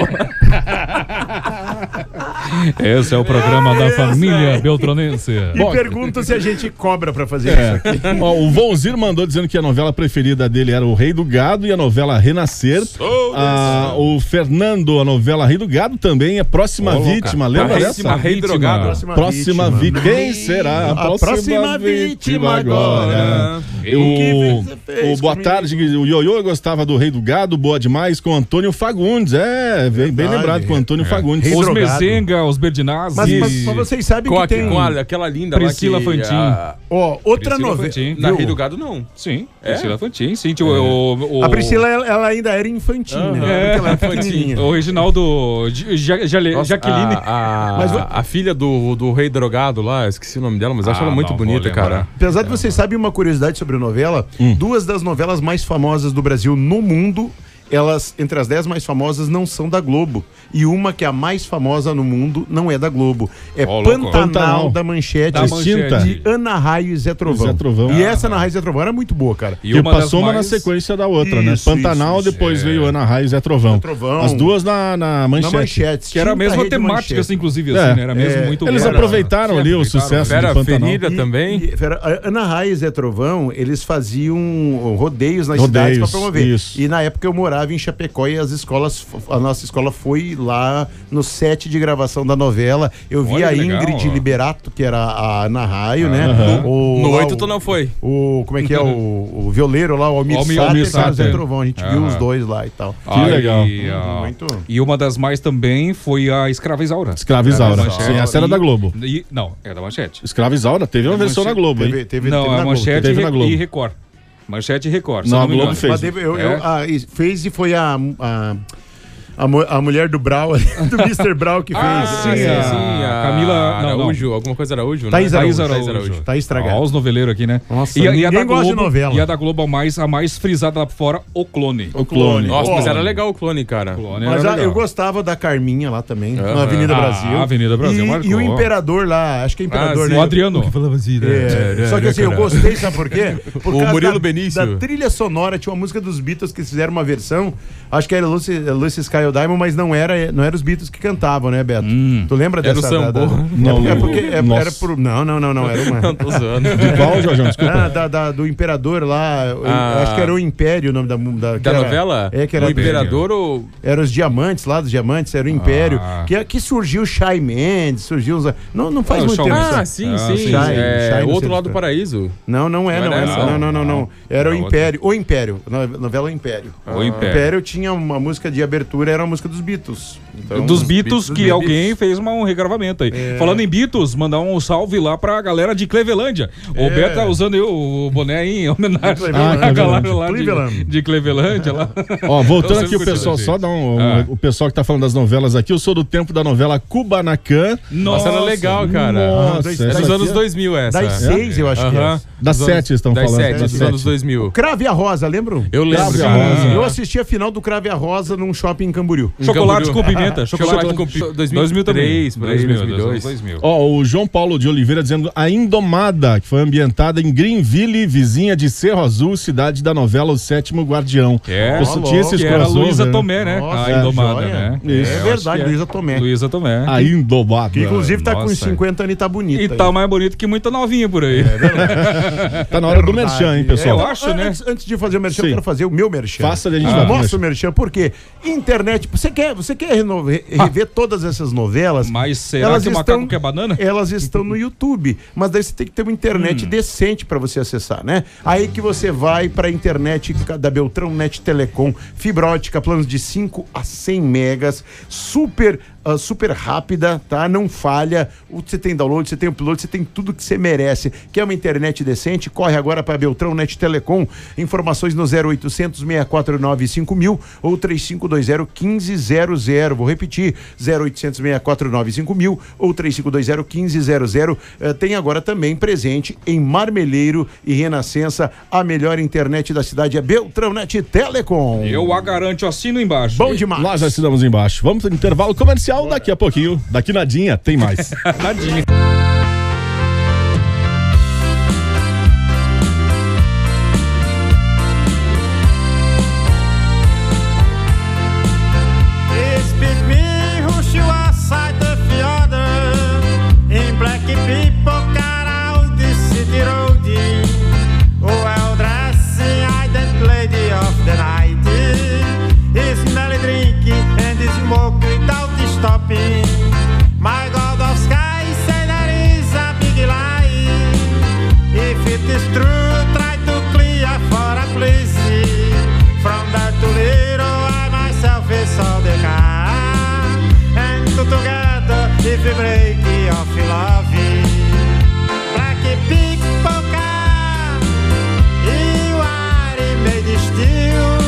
Esse é o programa da família Beltronense. E pergunta se a gente cobra pra fazer isso É. aqui. Ó, o Vonzir mandou dizendo que a novela preferida dele era O Rei do Gado e a novela Renascer. Ah, o Fernando, a novela Rei do Gado também é Próxima Ô, Vítima. louca. Lembra Próxima dessa? Rei Drogado. Próxima, Próxima vítima. Quem será a, A próxima, próxima vítima, vítima agora? agora? É. O que O, você fez o Boa comigo? Tarde, o Ioiô gostava do Rei do Gado, boa demais, com Antônio Fagundes. É, bem, bem Verdade. lembrado com Antônio Fagundes. Rei Os Drogado. Mezenga, os Berdinazzi. Mas, mas, mas vocês sabem Com, que a, tem... com a- aquela linda Priscila lá que... Fantin. a- Ó, outra Priscila novela. Fantin. Na viu? Rei do Gado, não. Sim, É? Priscila Fantin. Sim, tipo, o, o, A Priscila, ela, ela ainda era infantil, Aham. né? É, Porque ela era infantil. pequenininha. o Reginaldo Ja- Ja- Nossa, Jaqueline. A, a, Mas vo- a filha do, do rei drogado lá, eu esqueci o nome dela, mas eu acho Ah, ela muito não vou bonita, lembrar. cara. Apesar de vocês sabem uma curiosidade sobre a novela, duas das novelas mais famosas do Brasil no mundo, elas, entre as dez mais famosas, não são da Globo. E uma que é a mais famosa no mundo não é da Globo. É Ó, louco. Pantanal, Pantanal. da Manchete, Da Extinta. Manchete. de Ana Raio e Zé Trovão. Zé Trovão. E Ah, essa Ana Raio e Zé Trovão era muito boa, cara. E Que uma das passou uma na mais- sequência da outra, né? Isso, Pantanal, isso, isso. depois É. veio Ana Raio e Zé Trovão. Zé Trovão. As duas na, na manchete. Na Manchete. Que era a Extinta mesma Rede temática, Manchete. assim, inclusive, É. assim, né? Era mesmo É. muito Eles boa. aproveitaram Sim, ali o aproveitaram. sucesso Fera de Pantanal. Ferida também. E, Fera- a Ana Raio e Zé Trovão, eles faziam rodeios nas Rodeios, cidades para promover. isso. E na época eu morava em Chapecó e as escolas, a nossa escola foi lá no set de gravação da novela. Eu vi Olha a que legal, Ingrid ó. Liberato, que era a Ana Raio, né? Aham. O, No lá oito o- tu não foi. O, como é que é? O, o violeiro lá, o Almir Almir- Sater, Almir que era o Zé Sater. Trovão. A gente viu Aham. os dois lá e tal. Que legal. E, a- Muito. e uma das mais também foi a Escrava Isaura. Escrava Isaura. Manchete. Sim, essa era da Globo. E- não, é da Manchete. Escrava Isaura teve uma É versão na Manchete. Globo, Teve, hein? teve, não, teve a na Globo. Manchete Teve e, na Globo. e Record. Manchete e Record. se Não, eu a me Globo engano. fez. Mas teve- eu, eu, É. a, fez e foi a, a, a, mu- a mulher do Brau, do mister Brau que fez. Ah, sim, sim, a- sim, a Camila- não, não. Araújo, alguma coisa Araújo, Thaís né? Araújo. Thaís Araújo. Araújo. Tá estragado. Ó, os noveleiros aqui, né? Nossa, e, a- e a ninguém da gosta de Globo, novela. E a da Globo, a mais, a mais frisada lá por fora, o Clone. O Clone. Nossa, mas Ó. era legal o clone, cara. Clone Mas era a- legal. eu gostava da Carminha lá também, na Aham. Avenida Ah, Brasil. Avenida Brasil e, marcou. e o Imperador lá, acho que é Imperador, Ah, sim. né? O Adriano. É, só que assim, eu gostei, sabe por quê? Por O causa Murilo da, Benício. da trilha sonora, tinha uma música dos Beatles que fizeram uma versão, acho que era Lucy, Lucy Sky Neil Diamond, mas não era, não era os Beatles que cantavam, né, Beto? Hum. Tu lembra Era dessa? o Sambo. Da, da, Não, é porque é, nossa. era por... Não, não, não, não, era uma... Não, tô zoando. De qual, Jorjão? Desculpa. Ah, da, da- do Imperador lá, eu Ah. acho que era o Império o nome da... Da, que Da era- novela? É, que era... O Imperador ou... Eram os diamantes lá, dos diamantes, era o Império. Ah. Que, que surgiu o Shai Mendes, surgiu os... Não, não faz Ah, o muito Shawn tempo. Mendes. Ah, isso. sim, Ah, sim. sim, Shai, É, Shai, não Outro sei Lado do se- Paraíso. Não, não é, Não não, era é. essa? Não, não, não, não. Era o Era outra. Império. O Império. No- Novela O Império. O Império. Império tinha uma música de abertura, era uma música dos Beatles. Então, Dos os Beatles, que dos alguém fez uma, um regravamento aí. É. Falando em Beatles, mandar um salve lá pra galera de Clevelândia. O É. Beto tá usando aí o boné aí em homenagem Cleveland. à galera Ah, lá de, Cleveland. de Clevelândia lá. Ó, voltando Então, aqui, o sempre pessoal, curtindo, só dá um, Ah. o pessoal que tá falando das novelas aqui, eu sou do tempo da novela Kubanacan. Nossa, era legal, cara. Nossa, dois- É essa dos das- aqui anos é- dois mil essa. Das seis, eu acho que Aham. é. Das Dos sete anos- estão das falando, Sete, das dos sete. anos dois mil. Crave a Rosa, lembram? Eu lembro. Crave a sim. Rosa. Eu assisti a final do Crave a Rosa num shopping em Camboriú. Chocolate Camboriú. com pimenta. Chocolate, Chocolate com com pimenta. pi- dois mil e três, por aí, dois mil e dois. dois mil. Ó, o João Paulo de Oliveira dizendo A Indomada, que foi ambientada em Greenville, vizinha de Cerro Azul, cidade da novela O Sétimo Guardião. É, Isso tinha esses que era a crossover, Luísa né? Tomé, né? Nossa, a Indomada, joia. né? É, eu acho verdade, que é. Luísa Tomé. Luísa Tomé. A Indomada. Inclusive tá com uns Nossa. cinquenta anos e tá bonita. E tá mais bonito que muita novinha por aí. Tá na hora do merchan, hein, pessoal? Eu acho, né? Antes, antes de fazer o merchan, Sim. eu quero fazer o meu merchan. Faça, a gente Ah. vai pro Mostra o merchan. merchan, porque internet, você quer, você quer reno- re- rever todas essas novelas? Mas será Elas que o estão- macaco quer banana? Elas estão no YouTube, mas daí você tem que ter uma internet Hum. decente pra você acessar, né? Aí que você vai pra internet da Beltrão Net Telecom, fibra ótica, planos de cinco a cem megas, super ah, super rápida, tá? Não falha. O- Você tem download, você tem upload, você tem tudo que você merece. Quer uma internet decente? Corre agora para Beltrão Net Telecom. Informações no zero oitocentos, seis quatro nove, cinco mil ou três cinco dois zero, um cinco zero zero. Vou repetir, zero oitocentos, seis quatro nove, cinco mil ou três cinco dois zero, um cinco zero zero. Eh, tem agora também presente em Marmeleiro e Renascença. A melhor internet da cidade é Beltrão Net Telecom. Eu a garanto, assino embaixo. Bom demais. Nós já assinamos embaixo. Vamos pro intervalo comercial daqui a pouquinho. Daqui nadinha, tem mais. Tadinho. Speak me who she was side the other in black people car out the city road. Well dressing, I that lady of the night. Is smelly drinking and is smoke without stopping. My God of sky say that is a big lie. If it is true, try to clear for a place. From that to little, I myself is all the car. And two together, if we break off love. Black people car, you are made of steel.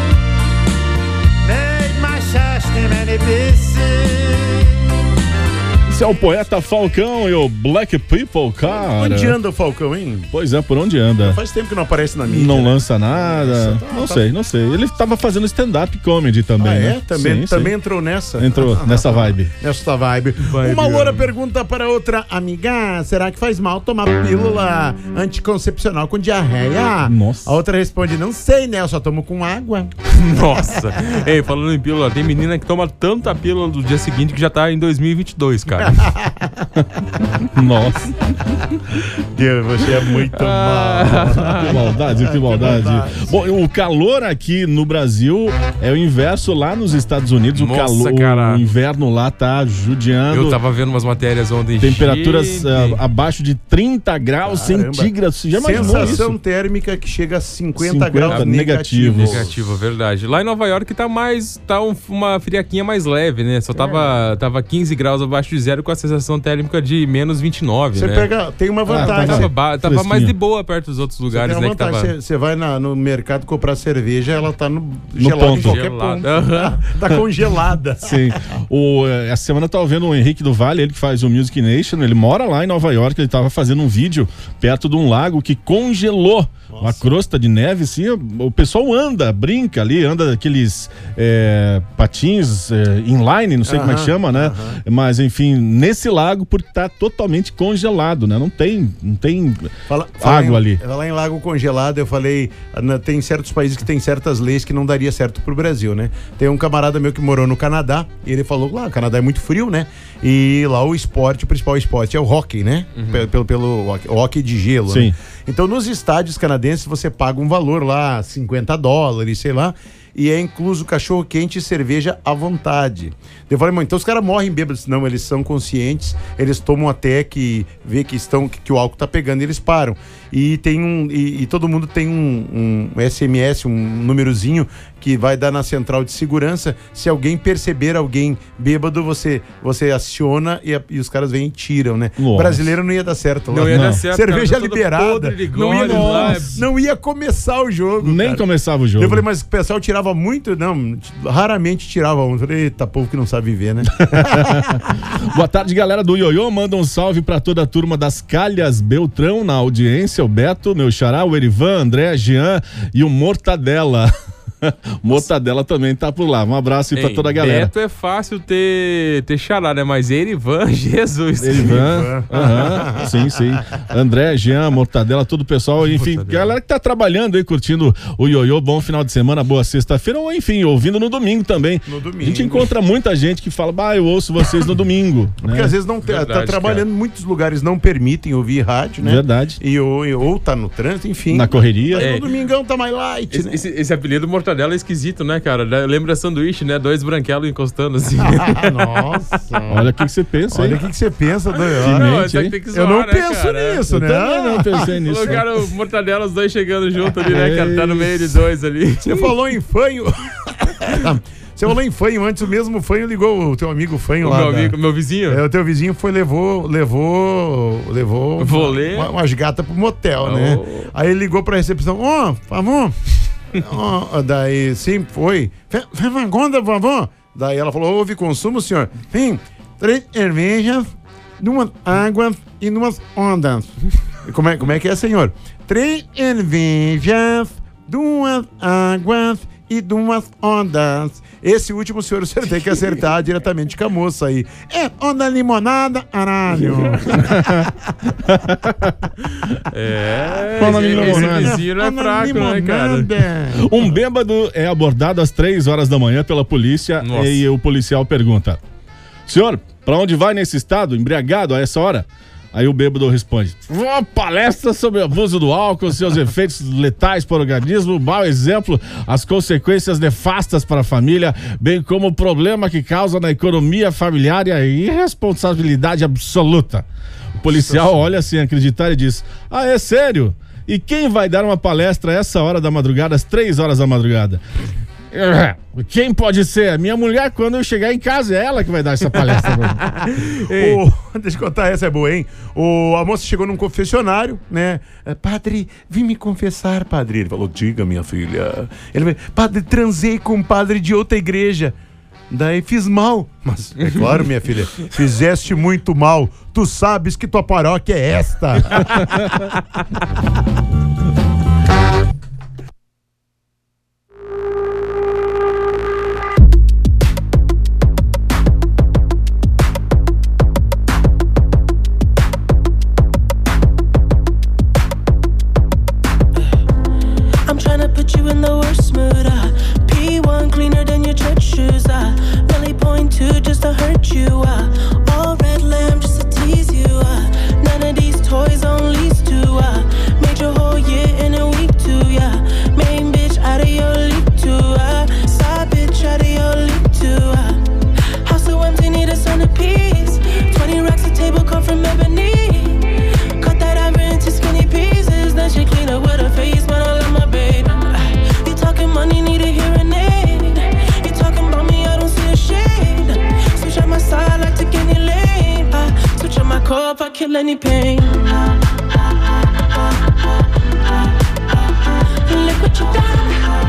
Made my chest in many pieces. Esse é o poeta Falcão e o Black People, cara. Onde anda o Falcão, hein? Pois é, por onde anda? Faz tempo que não aparece na mídia. Não né? lança nada. Nossa, tá- não tá- sei, não sei. Ele tava fazendo stand-up comedy também, Ah, né? é? Também, Sim, também sim. entrou nessa. Entrou nessa vibe. Nesta vibe. Uma loura pergunta para outra amiga: será que faz mal tomar pílula anticoncepcional com diarreia? Nossa. A outra responde: não sei, né? Eu só tomo com água. Nossa. Ei, falando em pílula, tem menina que toma tanta pílula do dia seguinte que já tá em dois mil e vinte e dois, cara. Nossa. Deus, você é muito Ah. mal. Que maldade, que maldade. Bom, o calor aqui no Brasil é o inverso lá nos Estados Unidos. O Nossa, calor, cara. o inverno lá tá judiando. Eu tava vendo umas matérias ontem. Temperaturas Gente. ah, abaixo de trinta graus Caramba. centígrados. Você já imaginou Sensação isso? térmica que chega a cinquenta, cinquenta graus negativos. negativos. Negativo, verdade. Lá em Nova York tá mais. Tá um- uma friaquinha mais leve, né? Só tava, tava quinze graus abaixo de zero com a sensação térmica de menos vinte e nove, Você né? pega, tem uma Ah, vantagem. Tava, ba- tava Fresquinho. mais de boa perto dos outros Você lugares, tem né? uma Que vantagem. tava... Você vai na- no mercado comprar cerveja, ela tá no, No gelada em ponto. qualquer Gelada. ponto. Aham. Tá congelada. Sim. O, eh, essa semana eu tava vendo o Henrique do Vale, ele que faz o Music Nation, ele mora lá em Nova York, ele tava fazendo um vídeo perto de um lago que congelou. Uma crosta de neve, assim, o pessoal anda, brinca ali. ali, anda aqueles é, patins é, inline, não sei Aham, como é que chama, né? aham. Mas enfim, nesse lago, porque tá totalmente congelado, né? Não tem, não tem Fala- fala água em- ali. Lá em lago congelado, eu falei, na- tem certos países que tem certas leis que não daria certo pro Brasil, né? Tem um camarada meu que morou no Canadá, e ele falou, lá, o Canadá é muito frio, né? E lá o esporte, o principal esporte é o hockey, né? Pelo, pelo, pelo hockey- o hockey de gelo, Sim. né? Então, nos estádios canadenses, você paga um valor lá, cinquenta dólares, sei lá, e é incluso cachorro quente e cerveja à vontade. Eu falei, mãe, então os caras morrem bêbados. Não, eles são conscientes, eles tomam até que vê que estão que, que o álcool tá pegando e eles param. E tem um e, e todo mundo tem um, um S M S, um númerozinho que vai dar na central de segurança. Se alguém perceber alguém bêbado, você você aciona e, a- e os caras vêm e tiram, né? Nossa. Brasileiro não ia dar certo lá. Não ia dar certo, Cerveja cara, tá todo liberada. podre de Não ia, goles lá. não ia começar o jogo. Nem cara. começava o jogo. Eu falei, mas o pessoal tirava muito? Não, raramente tirava um. Eu falei, eita, povo que não sabe viver, né? Boa tarde, galera do Ioiô. Manda um salve pra toda a turma das Calhas Beltrão na audiência. O Beto, meu xará, o Erivan, André, Jean e o Mortadela. Mortadela também tá por lá. Um abraço aí pra Ei, toda a galera. Beto é fácil ter, ter xará, né? Mas Erivan, Jesus. Erivan, aham, sim, sim. André, Jean, Mortadela, todo o pessoal, enfim, galera que tá trabalhando aí, curtindo o Ioiô, bom final de semana, boa sexta-feira, ou enfim, ouvindo no domingo também. No domingo. A gente encontra muita gente que fala, bah, eu ouço vocês no domingo. Porque né? às vezes não te- tá Verdade, trabalhando, muitos lugares não permitem ouvir rádio, né? Verdade. E ou, e- ou tá no trânsito, enfim. Na correria. Mas É. no domingão tá mais light, Esse, né? esse, esse apelido Mortadela é esquisito, né, cara? Da- Lembra sanduíche, né? Dois branquelos encostando assim. Nossa. Olha o que que você pensa aí. Olha o que que você pensa, do... Não, mente, tem, hein? tem que Eu zoar, não né, penso cara? nisso, Eu né? também não pensei nisso. Colocaram o Mortadela, os dois chegando junto ali, né, cara? Tá no meio de dois ali. Você falou em fanho. Você falou em fanho antes, o mesmo fanho ligou o teu amigo fanho O lá. meu, da- amigo, meu vizinho. É, o teu vizinho foi, levou, levou, levou Volê. uma- umas gatas pro motel, né? Oh. Aí ele ligou pra recepção, ó, por favor. Ó, daí, sim, foi. Faz uma conta, por favor. Daí ela falou, houve consumo, senhor? Sim, três cervejas, duas águas e duas ondas. Como é, como é que é, senhor? Três cervejas, duas águas e duas ondas. Esse último o senhor, o senhor tem que acertar diretamente com a moça aí. É onda limonada, aralho. É, Fala, esse, esse limonada. vizinho não é Onda fraco, né, cara? limonada. Um bêbado é abordado às três horas da manhã pela polícia. Nossa. E o policial pergunta: senhor, pra onde vai nesse estado, embriagado a essa hora? Aí o bêbado responde: uma palestra sobre o abuso do álcool, seus efeitos letais para o organismo, mau exemplo, as consequências nefastas para a família, bem como o problema que causa na economia familiar e a irresponsabilidade absoluta. O policial olha sem acreditar e diz: ah, é sério? E quem vai dar uma palestra a essa hora da madrugada, às três horas da madrugada? É, quem pode ser? A minha mulher, quando eu chegar em casa, é ela que vai dar essa palestra. O- deixa eu contar, essa é boa, hein? O, a moça chegou num confessionário, né? É, padre, vim me confessar, padre. Ele falou, diga, minha filha. Ele falou, padre, transei com um padre de outra igreja. Daí fiz mal. Mas, é claro, minha filha, fizeste muito mal. Tu sabes que tua paróquia é esta. I'm tryna put you in the worst mood. Uh. P one cleaner than your church shoes. Uh. Really point two just to hurt you. Uh. All red lamb just to tease you. Uh. None of these toys on lease to. Uh. Made your whole year in a week too. Yeah. Main bitch out of your league too. Uh. Side bitch out of your league too. Uh. House so empty, need a centerpiece. Twenty racks a table come from ebony. Cut that ivory into skinny pieces. Then she clean up with her face, man. I love my baby. You talking money, need a hearing aid. You talking about me, I don't see a shade. Switch on my side, like take any lane. I switch on my core if I kill any pain. Look what you done.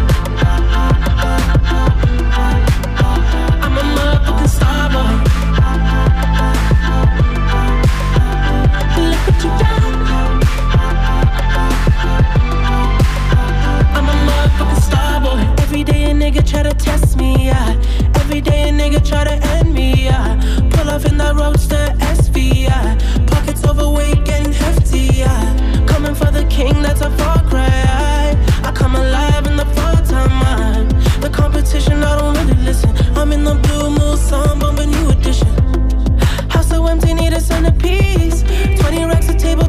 I'm a motherfucking star boy. Look what you done. I'm a motherfucking star boy. Every day and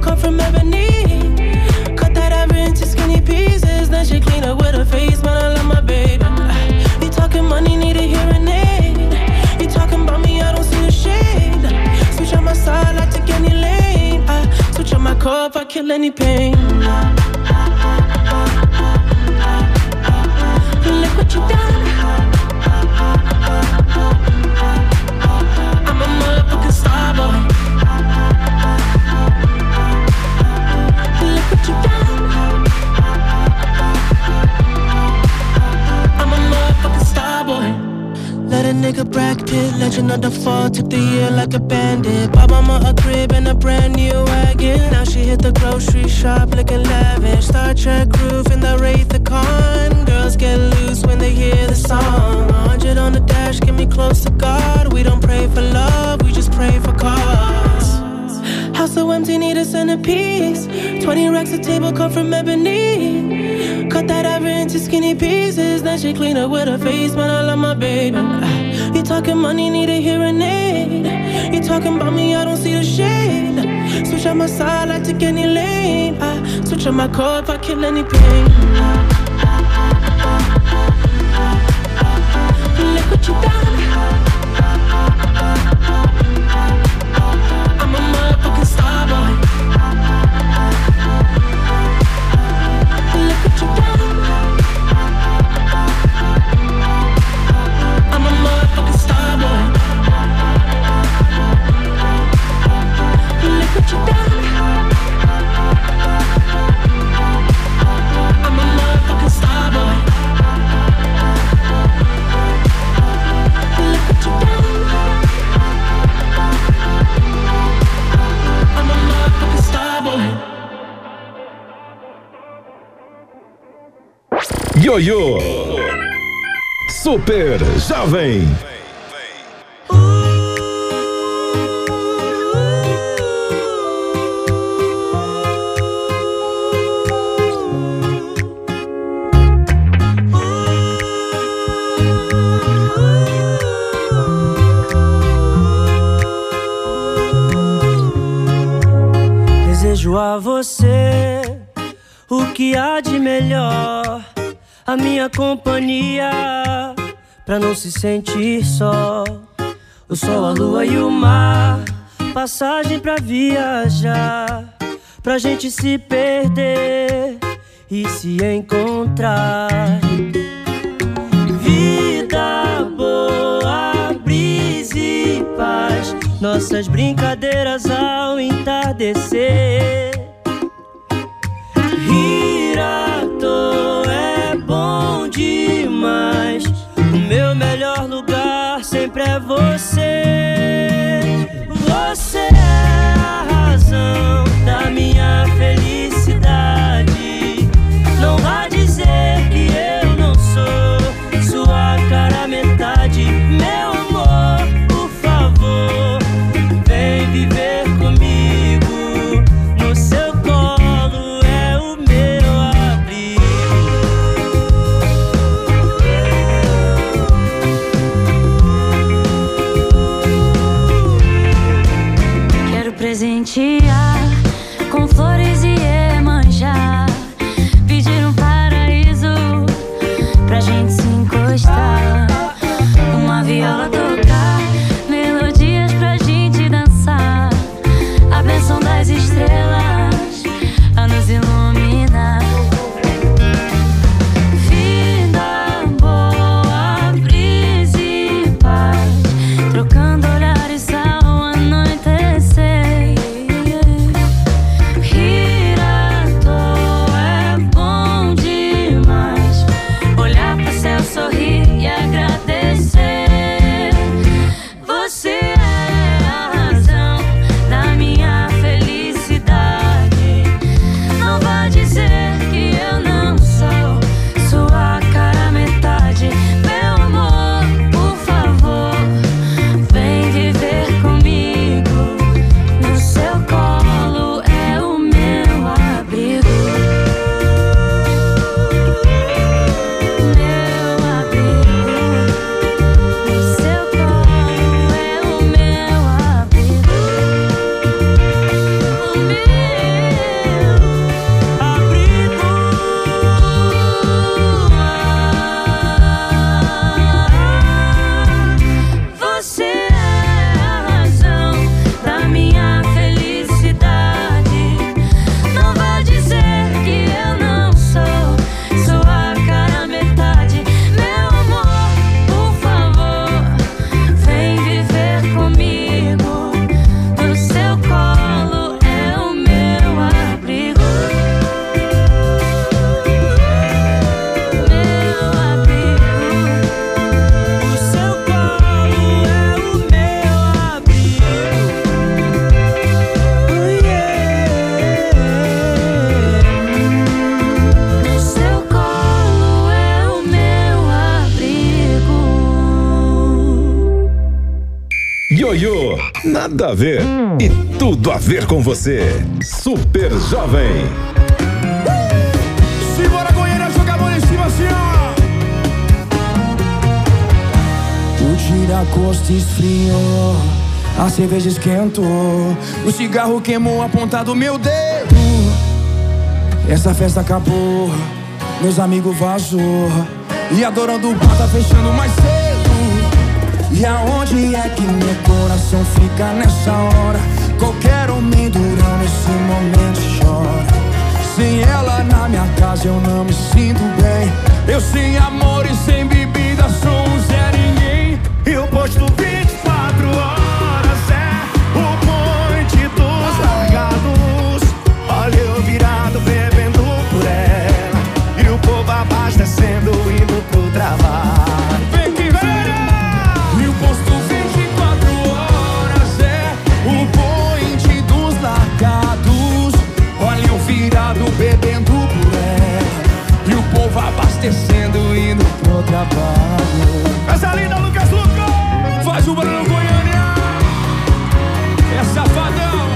come from ebony. Cut that ever into skinny pieces. Then she clean up with her face, man, I love my baby. You talking money, need a hearing aid. You talking about me, I don't see the shade. Switch on my side, I take any lane. I switch on my car if I kill any pain. Look what you done. I'm a motherfucking star boy. Look what you done. I'm a motherfucking star boy. Let a nigga Brad Pitt, legend of the fall, took the year like a bandit. Bought mama a crib and a brand new wagon. Now she hit the grocery shop looking lavish. Star Trek roof in the Wraith the Con. Girls get loose when they hear the song. A hundred on the dash, get me close to God. We don't pray for love, we just pray for cause. House so empty, need a centerpiece. Twenty racks a table come from ebony. Cut that ever into skinny pieces. Then she clean up with her face, man, I love my baby. You talking money, need a hearing aid. You talking about me, I don't see the shade. Switch on my side, I take any lane. I switch on my car if I kill any pain. Look what you done. I'm a motherfucking star boy. Look what you done. I'm a motherfucking star boy. Look what you done. I'm a motherfucking star boy. Look what you done. I'm a motherfucking star boy. Ioiô Super Jovem. Desejo a você o que há de melhor, a minha companhia, pra não se sentir só. O sol, a lua e o mar, passagem pra viajar, pra gente se perder e se encontrar. Vida boa, brisa e paz, nossas brincadeiras ao entardecer. Rir à toa é bom demais, o meu melhor lugar sempre é você. Você é a razão da minha felicidade. Não vá dizer que eu não sou sua cara metade. Meu amor, por favor, vem viver comigo. No seu colo é o meu abrigo. Quero presentear com flores e Iemanjá, pedir um paraíso pra gente se encostar, uma viola tocar, melodias pra gente dançar, a bênção das estrelas a nos iluminar. Vida boa, brisa e paz, trocando olhares ao anoitecer. Rir à nada a ver e tudo a ver com você. Super Jovem. Simbora, Goiânia, joga a mão em cima assim, ó. O tira-gosto esfriou, a cerveja esquentou, o cigarro queimou a ponta do meu dedo. Essa festa acabou, meus amigos vazou, e a dona do bar tá fechando mais cedo. E aonde é que meu coração fica nessa hora? Qualquer homem durante esse momento chora. Sem ela na minha casa eu não me sinto bem. Eu sem amor e sem bebida sou um Zé Ninguém. E o posto vinte e quatro horas é o ponte dos largados. Olha eu virado bebendo por ela, e o povo abastecendo indo pro trabalho. Vem que vem! E o posto vinte e quatro horas é o ponte dos largados. Olha eu virado bebendo por ela, e o povo abastecendo indo pro trabalho. Essa linda Lucas Lucas! Faz o barulho, Goiânia! É safadão!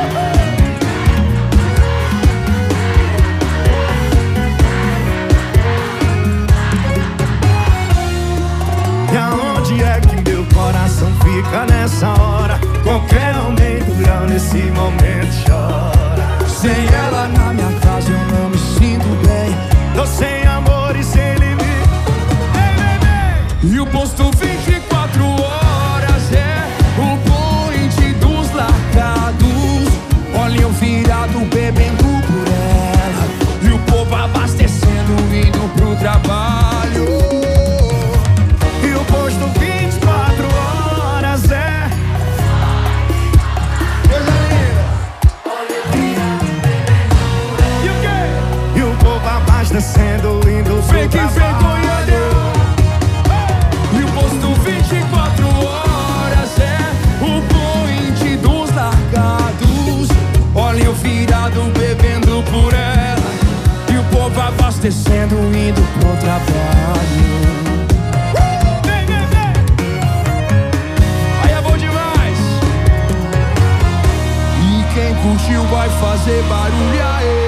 E aonde é que meu coração fica nessa hora? Qualquer homem durante esse momento chora. Sem ela na minha casa eu não me sinto bem. Tô sem amor e sem limite. Ei, E o posto vinte e quatro horas é o point dos largados. Olha eu virado bebendo por ela, e o povo abastecendo indo pro trabalho. E o posto vinte e quatro horas é coisa linda. E o quê? E o povo abastecendo indo pro Vem que vem, trabalho. Goiânia! E o posto vinte e quatro horas é o point dos largados. Olha eu virado bebendo por ela, e o povo abastecendo indo pro trabalho. Vem, vem, vem. Aí é bom demais. E quem curtiu vai fazer barulho aí.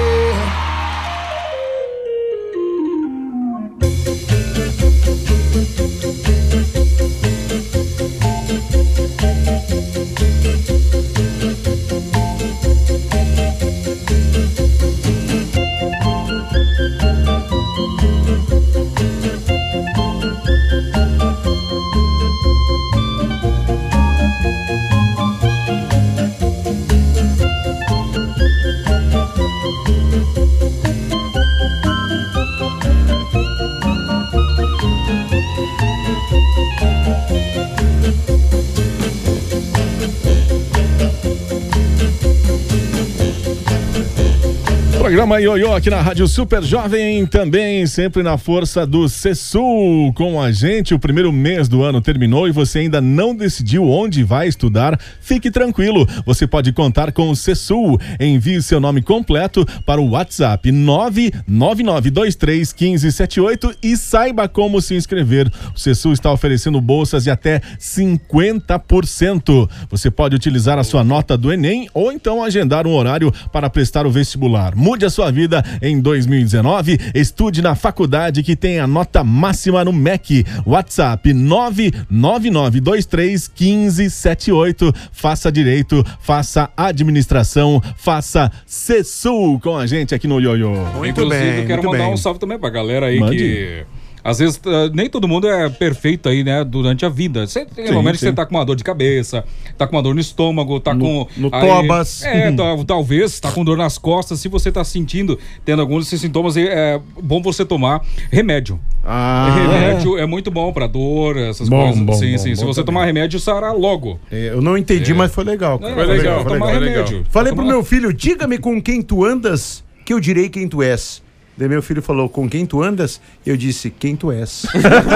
Programa Ioiô aqui na Rádio Super Jovem, também sempre na força do Cesul. Com a gente, o primeiro mês do ano terminou e você ainda não decidiu onde vai estudar? Fique tranquilo, você pode contar com o Cesul. Envie seu nome completo para o WhatsApp nove nove nove dois três um cinco sete oito e saiba como se inscrever. O Cesul está oferecendo bolsas de até cinquenta por cento. Você pode utilizar a sua nota do Enem ou então agendar um horário para prestar o vestibular. Mude a sua vida em dois mil e dezenove, estude na faculdade que tem a nota máxima no M E C. WhatsApp nove nove nove dois três um cinco sete oito. Faça direito, faça administração, faça Cesul com a gente aqui no Ioiô. Muito Inclusive, bem, quero mandar bem. um salve também pra galera aí. Mande. Que... Às vezes, uh, nem todo mundo é perfeito aí, né, durante a vida. Você tem momentos que você tá com uma dor de cabeça, tá com uma dor no estômago, tá no, com... No aí, tobas. É, tá, talvez, tá com dor nas costas. Se você tá sentindo, tendo alguns desses sintomas, é bom você tomar remédio. Ah. Remédio é muito bom pra dor, essas bom, coisas. Bom, sim, bom, sim. bom, Se você bom tomar também. remédio, sará logo. É, eu não entendi, é. mas foi legal. É, foi legal, legal, tomar legal. remédio. Falei tomar... pro meu filho, diga-me com quem tu andas, que eu direi quem tu és. Daí meu filho falou, com quem tu andas? Eu disse, quem tu és.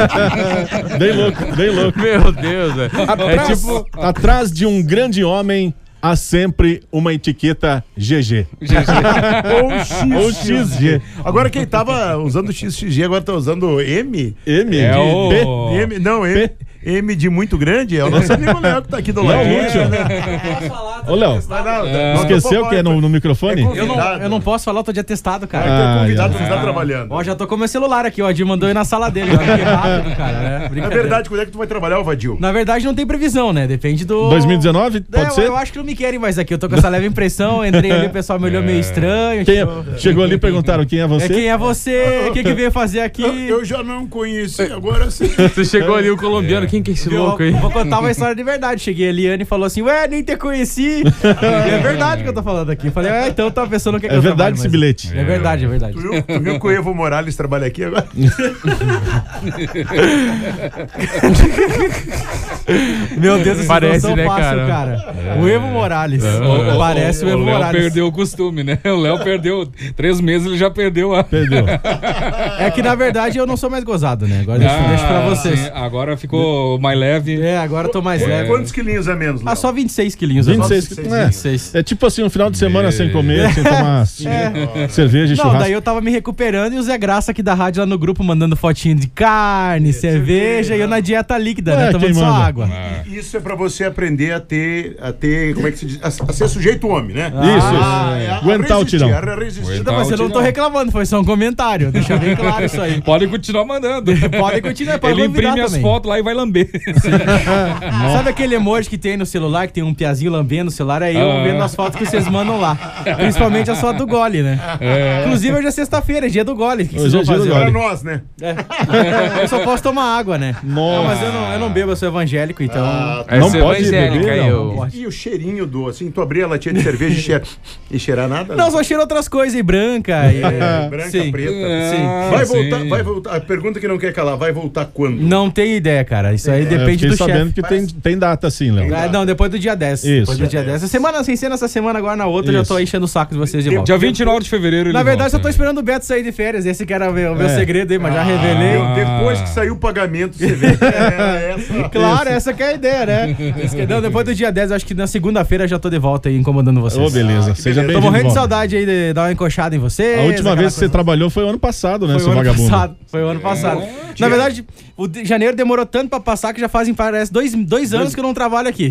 Bem louco, bem louco. Meu Deus, velho. Atrás, É tipo... atrás de um grande homem há sempre uma etiqueta G G. G G. Ou X G. Agora quem tava usando X X G agora tá usando M? M? É de o... P? M? Não, M. M de muito grande é o nosso amigo Léo que tá aqui do lado. Léo Lúcio. Ô, Léo, esqueceu que é no, no microfone? Eu não, eu não posso falar, eu tô de atestado, cara. Ah, é convidado, você tá trabalhando. Ó, já tô com meu celular aqui, ó. O Adil mandou ir na sala dele. Ó, que rápido, cara. Né? Na verdade, quando é que tu vai trabalhar, Vadil? Na verdade, não tem previsão, né? Depende do... dois mil e dezenove? Pode é, ser? Eu, eu acho que não me querem mais aqui. Eu tô com essa leve impressão. Entrei ali, o pessoal me olhou meio estranho. Quem tipo... é? Chegou ali e perguntaram quem é você? É, quem é você? O que que veio fazer aqui? Eu, eu já não conheci, agora sim. Você chegou ali, o colombiano, quem que é esse eu, louco aí? Vou contar uma história de verdade. Cheguei ali, a Eliane falou assim, ué, nem te conheci. É verdade que eu tô falando aqui. Falei, é, então tá pensando o que é que É eu verdade esse mas... bilhete. É verdade, é verdade. Tu viu, tu viu que o Evo Morales trabalha aqui agora? Meu Deus, esse parece, tão né, fácil, cara? cara. É. O Evo Morales. É. O, parece o, o Evo o Léo Morales. perdeu o costume, né? O Léo perdeu três meses, ele já perdeu a... Perdeu. É que, na verdade, eu não sou mais gozado, né? Agora deixa, ah, deixa pra vocês. Sim. Agora ficou mais leve. É, agora eu tô mais Qu leve. Quantos quilinhos a menos, Léo? Ah, só vinte e seis quilinhos. vinte e seis, vinte e seis, é. vinte e seis. É tipo assim, um final de semana sem comer, sem tomar É. cerveja e Não, churrasco. daí eu tava me recuperando e o Zé Graça aqui da rádio lá no grupo mandando fotinho de carne, cerveja e eu na dieta líquida, né? É, Tomando quem só manda? água. Isso é pra você aprender a ter, a ter, como é que se diz? A, a ser sujeito homem, né? Isso, Ah, isso. é, a Aguentar o resistir, tirão. a resistir. Aguentar Não, mas o eu não tô tirão. reclamando, foi só um comentário. Deixa bem claro isso aí. Pode continuar mandando. Pode continuar, pode Ele convidar imprime as também. fotos lá e vai lamber. Sabe aquele emoji que tem no celular, que tem um piazinho lambendo o celular? É eu Ah. vendo as fotos que vocês mandam lá. Principalmente as fotos do gole, né? É. Inclusive hoje é sexta-feira, é dia do gole. O que Hoje vocês vão é dia do fazer? Pra nós, né? É. Eu só posso tomar água, né? Nossa. Não, mas eu não, eu não bebo, eu sou evangélico, então... Ah, É Não ser pode evangélica, beber, não. eu- Não pode. E o cheirinho do, assim, tu abrir a latinha de cerveja e, cheira, e cheirar nada? Não, só cheiro outras coisas, e branca. E... É, branca, Sim. preta. Ah, Vai sim. voltar, vai voltar. A pergunta que não quer calar, vai voltar quando? Não tenho ideia, cara. Isso aí É, eu depende fiquei do sabendo chefe. que tem, tem data assim, Léo. Ah, não, depois do dia dez. Isso. Depois do dia dez. Essa semana, sem ser nessa semana, agora na outra, eu já Isso. tô enchendo o saco de vocês de volta. Dia vinte e nove de fevereiro ele Na verdade, eu volta. tô esperando o Beto sair de férias. Esse que era o meu, o meu É. segredo aí, mas já Ah, revelei. Depois que saiu o pagamento, você vê que é essa. Claro, essa que é a ideia, né? Esse que- não, depois do dia dez, eu acho que na segunda-feira eu já tô de volta aí, incomodando vocês. Ô, beleza. Seja beleza. bem-vindo. Tô morrendo de volta. saudade aí de dar uma encoxada em vocês. A última aquela vez que você coisa. trabalhou foi o ano passado, né, Foi seu o ano vagabundo? passado. Foi o ano passado. Na verdade, o de- janeiro demorou tanto pra passar que já fazem, parece, dois, dois anos que eu não trabalho aqui.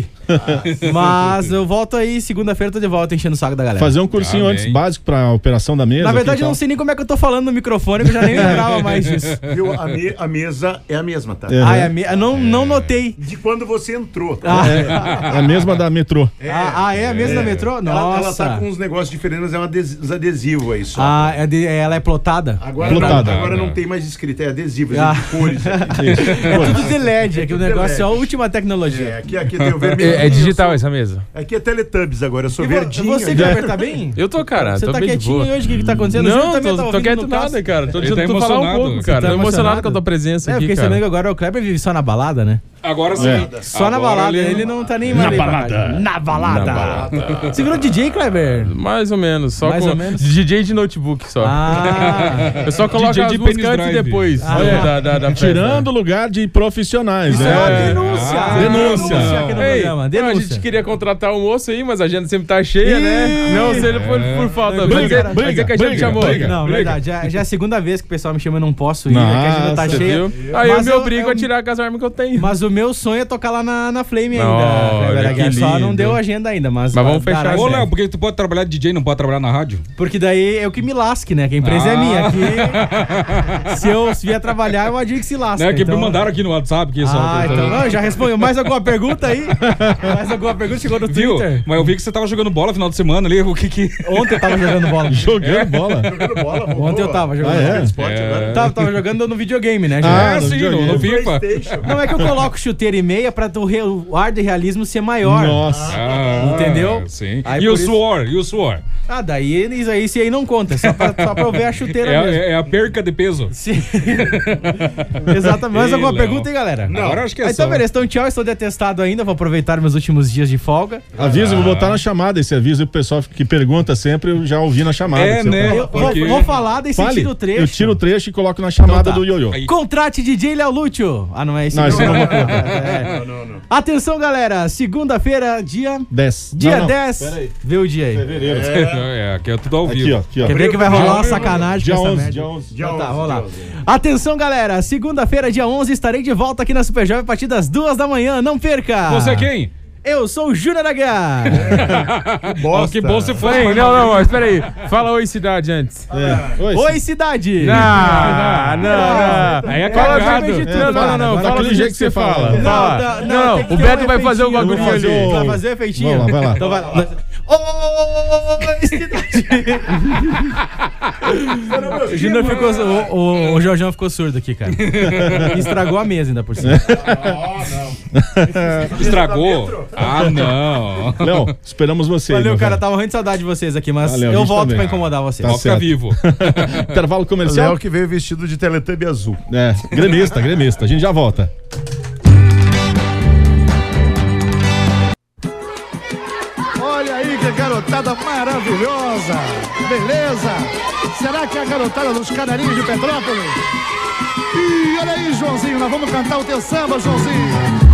Mas eu volto aí, segunda-feira eu tô de volta enchendo o saco da galera. Fazer um cursinho Amém. antes básico pra operação da mesa. Na verdade, aqui e eu não tal. sei nem como é que eu tô falando no microfone, que eu já nem lembrava mais disso. Viu? A, me- a mesa é a mesma, tá? É. Ah, é a me... eu não, não notei. De quando você entrou, tá? Ah, É a mesma da metrô. ah, ah, é a mesma da metrô? Ela, ela Nossa. tá com uns negócios diferentes, mas é um ades- uns adesivos aí só. Ah, é de- ela é plotada? Agora, Plotada. não, agora não tem mais escrito, é adesivo, é Ah. de cores. Aqui. É tudo de L E D, aqui o de negócio é a L E D. última tecnologia. É, aqui, aqui tem o vermelho. É, é digital essa mesa? Aqui é Teletubbies agora, eu sou E vo- verdinho. você, aqui. Kleber, tá bem? Eu tô, cara. Você tô tá bem de quietinho boa. hoje, o que que tá acontecendo? O Júnior Não, também tô, tá tô ouvindo quieto no nada, caso. cara. Tô Ele deixando tá tu falar um emocionado. pouco, Você cara. tá Tô emocionado emocionado? com a tua presença É, eu aqui, fiquei cara. sabendo que agora o Kleber vive só na balada, né? Agora sim. É. Só na Agora balada, ele... ele- não tá nem mais. Na ali pra balada. cá. Na balada. Na balada. Você virou D J, Kleber? Mais ou menos. Só Mais com ou menos? D J de notebook só. Ah. Eu só coloco D J as de músicas pênis antes e drive. depois. Ah. Olha, da, da, da Tirando o lugar de profissionais, Isso né? é uma denúncia. Ah, denúncia. aqui no Ei, programa. não, Denúncia. a gente queria contratar um moço aí, mas a agenda sempre tá cheia, né? Não seja por, por falta. Briga, Vai dizer- briga, vai dizer que a gente briga, chamou. briga. Não, Briga. verdade. Já, já é a segunda vez que o pessoal me chama e não posso ir, né? Que a agenda tá Nossa, cheia. Viu? Aí Mas o meu eu- brigo eu- é tirar com as armas que eu tenho. Mas o meu sonho é tocar lá na, na Flame Olha, ainda. Kleber que Aguiar. Só não lindo. deu agenda ainda, mas... Mas vamos dará fechar certo. Ô, Léo, porque tu pode trabalhar de D J, não pode trabalhar na rádio? Porque daí eu que me lasque, né? Que a empresa Ah. é minha. Aqui, se eu vier trabalhar, eu adigo que se lasca. Né? Que então... me mandaram aqui no WhatsApp. Que Ah, então não, já respondeu. Mais alguma pergunta aí? Mais alguma pergunta? Chegou no Viu? Twitter? Mas eu vi que você tava jogando bola no final de semana ali. O que que... Ontem eu tava jogando bola. Jogando bola. Jogando bola, voltou. Ontem eu tava jogando Ah, é? bola. Esporte É. agora. Tava, tava jogando no videogame, né? Ah, É, no sim, no, videogame. no FIFA. PlayStation. Não, é que eu coloco chuteira e meia pra o, re- o ar de realismo ser maior. Nossa. Ah, Entendeu? Sim. Aí e por o isso- suor? E o suor? Ah, daí isso aí, isso aí não conta. Só pra, só pra eu ver a chuteira É, mesmo. é- é a perca de peso. Sim. Exatamente. Mais Ei, alguma Léo. pergunta aí, galera? Não. Agora acho que é Ah, Então, só. beleza. Então, tchau. Estou de atestado ainda. Vou aproveitar meus últimos dias de folga. Aviso, vou botar na chamada esse aviso pro pessoal que pergunta sempre, eu já ouvi na chamada. É, que você né? fala. Eu vou, Porque- vou falar, daí você Fale. tira o trecho. Eu tiro o trecho e coloco na chamada Então tá. do ioiô. Aí. Contrate D J Léo Lúcio. Ah, não é esse Não, não. esse não. É. Não, não, não. Atenção, galera. Segunda-feira, dia... dez. Dia Não, não. dez. Pera aí. Vê o dia aí. Fevereiro. É, É, aqui é tudo ao vivo. Aqui, ó, aqui, ó. Quer ver que vai rolar uma sacanagem dia com essa onze, merda? dia onze. Dia onze, tá, vamos lá. Atenção, galera. Segunda-feira, dia onze, estarei de volta aqui na Super Jovem a partir das duas da manhã. Não perca! Você é quem? Eu sou o Júnior Aguiar. Que bosta. Que bom você foi. Ei, não, não, espera aí. Fala oi, cidade, antes. É. Oi, oi, cidade. Não, não, não. Aí é cagado. Não, não, não. Fala daquele jeito que você fala. Fala. Não, não. O Beto vai fazer o bagulho ali. Vai fazer o efeitinho? Vamos lá, vai lá. Então vai lá. Oi, cidade. O Júnior ficou... O, o, o Jorjão ficou surdo aqui, cara. Estragou a mesa ainda por cima. Estragou? Ah, não. Léo, esperamos você. Valeu, aí, cara. velho. Tava morrendo de saudade de vocês aqui, mas Valeu, eu volto também. pra incomodar vocês. Tá Só fica certo. vivo. Intervalo comercial. Léo que veio vestido de Teletubby azul. É, gremista, gremista. A gente já volta. Olha aí que garotada maravilhosa. Beleza? Será que é a garotada dos Canarinhos de Petrópolis? Ih, olha aí, Joãozinho. Nós vamos cantar o teu samba, Joãozinho.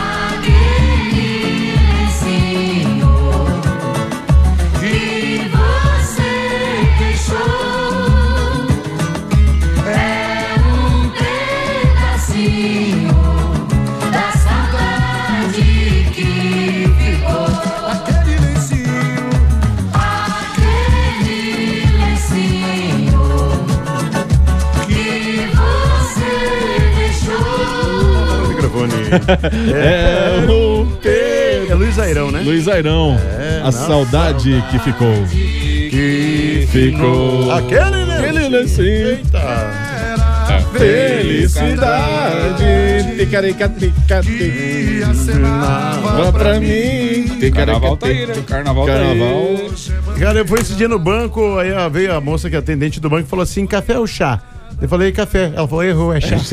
É, é o Pedro. É Luiz Airão, né? Luiz Airão. É, a saudade que ficou. Que ficou. Aquele, né? Aquele, né? Sim. Eita. Felicidade. Ticarica, tica, tica. Vá pra mim. Carnaval tá aí, né? Carnaval, Carnaval. tá aí. Cara, eu fui esse dia no banco, aí veio a moça que é atendente do banco e falou assim: café ou chá? Eu falei café. Ela falou: errou, é chá.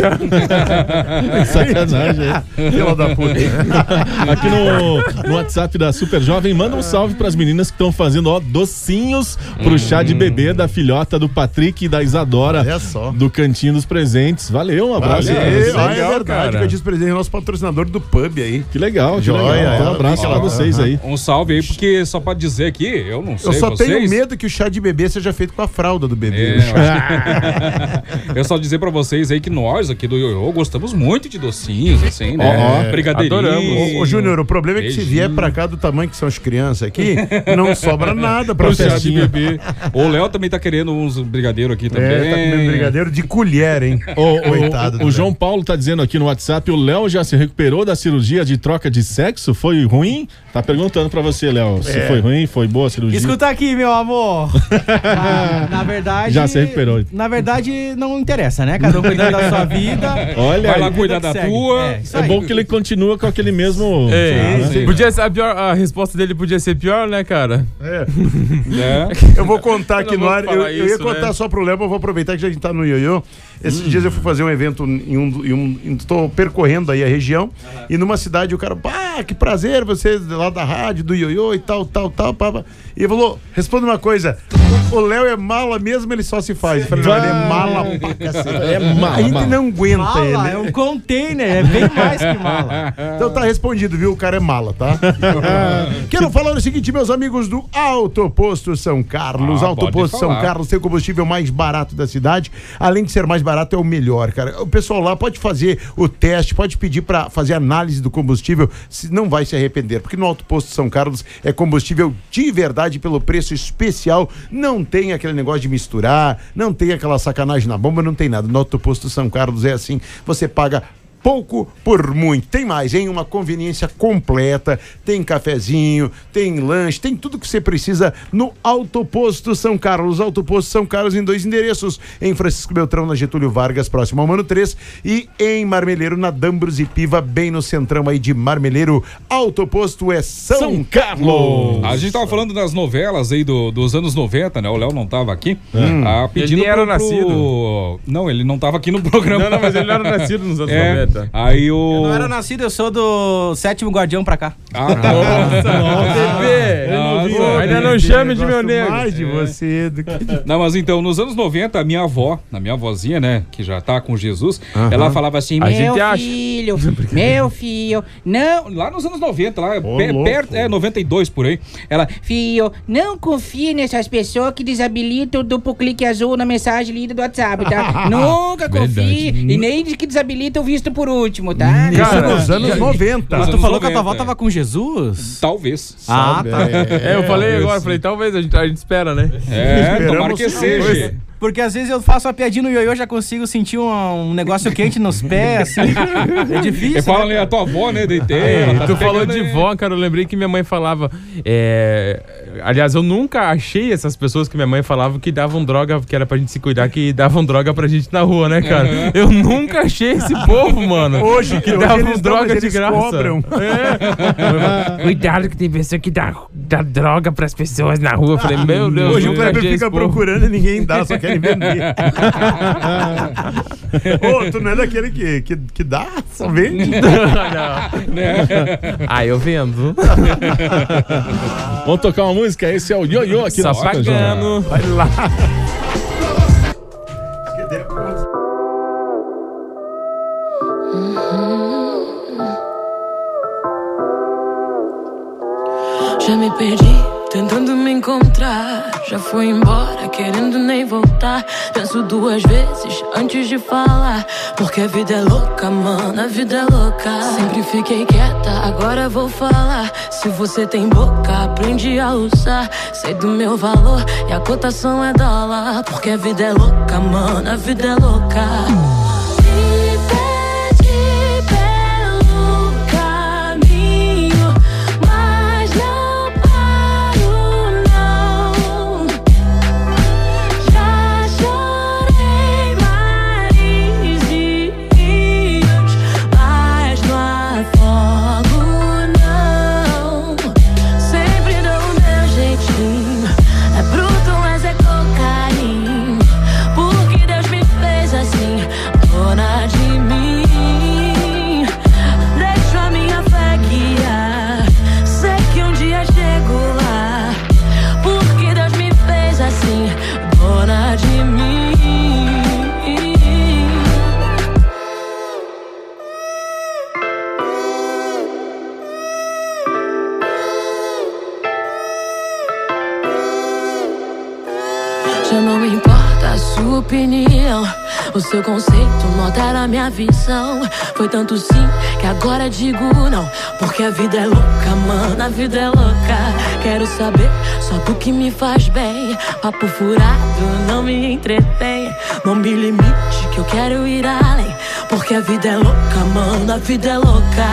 Sacanagem. Filha da puta. Aqui no, no WhatsApp da Super Jovem, manda um salve pras meninas que estão fazendo, ó, docinhos pro chá de bebê da filhota do Patrick e da Isadora. Olha só. Do Cantinho dos Presentes. Valeu, um abraço. Valeu, aí pra vocês. ah, é Legal, verdade, cara. que eu disse presente é nosso patrocinador do pub aí. Que legal, que Joia, legal. Então, um ela abraço fica pra lá. vocês aí. Um salve aí, porque só pode dizer aqui, eu não sei Eu só vocês. tenho medo que o chá de bebê seja feito com a fralda do bebê. É, eu, acho que... eu só dizer pra vocês aí que nós aqui do Ioiô gostamos muito de docinhos, assim, né? É, brigadeirinho. Ô, ô Júnior, o problema é que se vier pra cá do tamanho que são as crianças aqui, não sobra nada pra Pro chá de festinha. bebê. O Léo também tá querendo uns brigadeiros aqui também. É, tá comendo brigadeiro de colher, hein? O, Coitado o, do o João Paulo tá dizendo aqui no WhatsApp, o Léo já se recuperou da cirurgia de troca de sexo? Foi ruim? Tá perguntando pra você, Léo, se É. foi ruim, foi boa a cirurgia? Escuta aqui, meu amor. na, na verdade... Já se recuperou. Na verdade, não interessa, né? Cada um cuidando da sua vida. Olha, Vai lá aí, cuidar da segue. tua. É, isso é aí. bom que ele continua com aquele mesmo... É, Ah, né? podia ser a, pior, a resposta dele podia ser pior, né, cara? É. É. Eu vou contar aqui Eu não no vou ar. Eu, falar eu ia isso, contar né? só pro Léo, mas eu vou aproveitar que a gente tá no Ioiô. Esses Hum. dias eu fui fazer um evento em um. Em um em- tô percorrendo aí a região. E numa cidade o cara, ah, que prazer, vocês lá da rádio, do Ioiô e tal, tal, tal. Pá, pá. E ele falou: responda uma coisa. O Léo é mala mesmo, ele só se faz. Eu falei: não, ele é mala pra cacete. É mala, A gente mala. não aguenta Mala, ele. é um container, é bem mais que mala. Então tá respondido, viu? O cara é mala, tá? Quero falar o seguinte, meus amigos do Autoposto São Carlos. Ah, Autoposto pode São falar. Carlos tem o combustível mais barato da cidade. Além de ser mais barato, é o melhor, cara. O pessoal lá pode fazer o teste, pode pedir pra fazer análise do combustível, se não vai se arrepender, porque no Autoposto São Carlos é combustível de verdade pelo preço especial. Não tem aquele negócio de misturar, não tem aquela sacanagem na bomba, não tem nada. No Autoposto São Carlos é assim, você paga pouco por muito. Tem mais, hein? Uma conveniência completa. Tem cafezinho, tem lanche, tem tudo que você precisa no Autoposto São Carlos. Autoposto São Carlos em dois endereços. Em Francisco Beltrão, na Getúlio Vargas, próximo ao Mano três. E em Marmeleiro, na Dambros e Piva, bem no centrão aí de Marmeleiro. Autoposto é São, São Carlos. A gente tava falando das novelas aí do- dos anos noventa, né? O Léo não tava aqui. Hum. Ah, pedindo Ele nem era pro- pro- nascido. Não, ele não tava aqui no programa. Não, não, mas ele não era nascido nos anos É, noventa. aí o... Eu não era nascido, eu sou do sétimo guardião pra cá. Ah, tá. Nossa, nossa. Bebê. Nossa. Ainda não Não chame de meu negro. mais de É. você do que... Não, mas então, nos anos noventa, a minha avó, a minha avózinha, né, que já tá com Jesus, Aham. ela falava assim, A meu gente acha. filho, meu filho, não, lá nos anos noventa, lá Ô, pe- louco. perto, é, noventa e dois por aí, ela, filho, não confie nessas pessoas que desabilitam o duplo clique azul na mensagem lida do WhatsApp, tá? Nunca confie, e nem de que desabilita o visto por último, tá? Isso Cara, nos anos noventa. Mas tu anos falou que a tua avó noventa, tava com Jesus? Talvez. Ah, Sabe, tá. É, eu falei agora, falei, talvez a gente, a gente espera, né? É, Esperamos tomara que que seja. Porque às vezes eu faço uma piadinha no ioiô, já consigo sentir um, um negócio quente nos pés, assim. É difícil. E fala né? ali, a tua avó, né, deitei. É, ela tá tu falou pegando de aí. vó, cara, eu lembrei que minha mãe falava. É... Aliás, eu nunca achei essas pessoas que minha mãe falava que davam droga, que era pra gente se cuidar, que davam droga pra gente na rua, né, cara? Uhum. Eu nunca achei esse povo, mano. Hoje que hoje davam eles dão, droga mas de eles graça. cobram. É. Cuidado que tem pessoa que dá, dá droga pras pessoas na rua. Eu falei, meu Deus. Hoje o nunca Kleber achei fica esse povo. procurando e ninguém dá, só querem vender. Ô, tu não é daquele que, que, que dá, só vende? Ah, eu vendo. Vamos tocar uma música? Esse é o Ioiô aqui na Super Jovem. Sapagano. Vai lá. Já me perdi, tentando me encontrar. Já fui embora, querendo nem voltar. Penso duas vezes antes de falar. Porque a vida é louca, mano, a vida é louca. Sempre fiquei quieta, agora vou falar. Se você tem boca, aprende a usar. Sei do meu valor e a cotação é dólar. Porque a vida é louca, mano, a vida é louca. Já não importa a sua opinião, o seu conceito não altera a minha visão. Foi tanto sim que agora digo não. Porque a vida é louca, mano, a vida é louca. Quero saber só do que me faz bem. Papo furado não me entretém. Não me limite que eu quero ir além. Porque a vida é louca, mano, a vida é louca.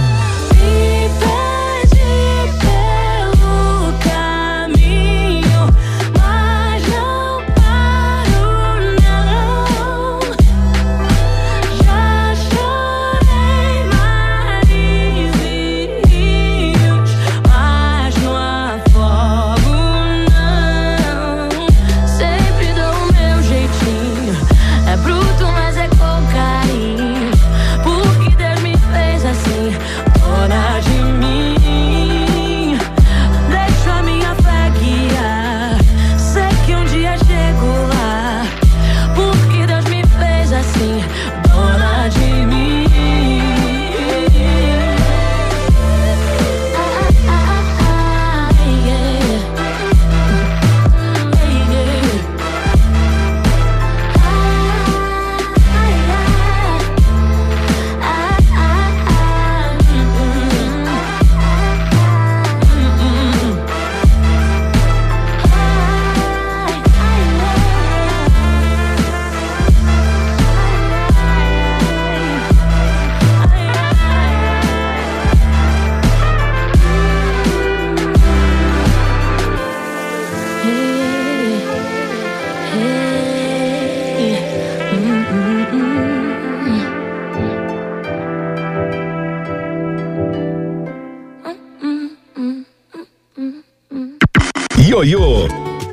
Ioiô.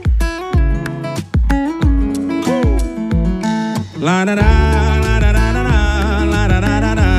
La da da, la da da da da, la da da da da.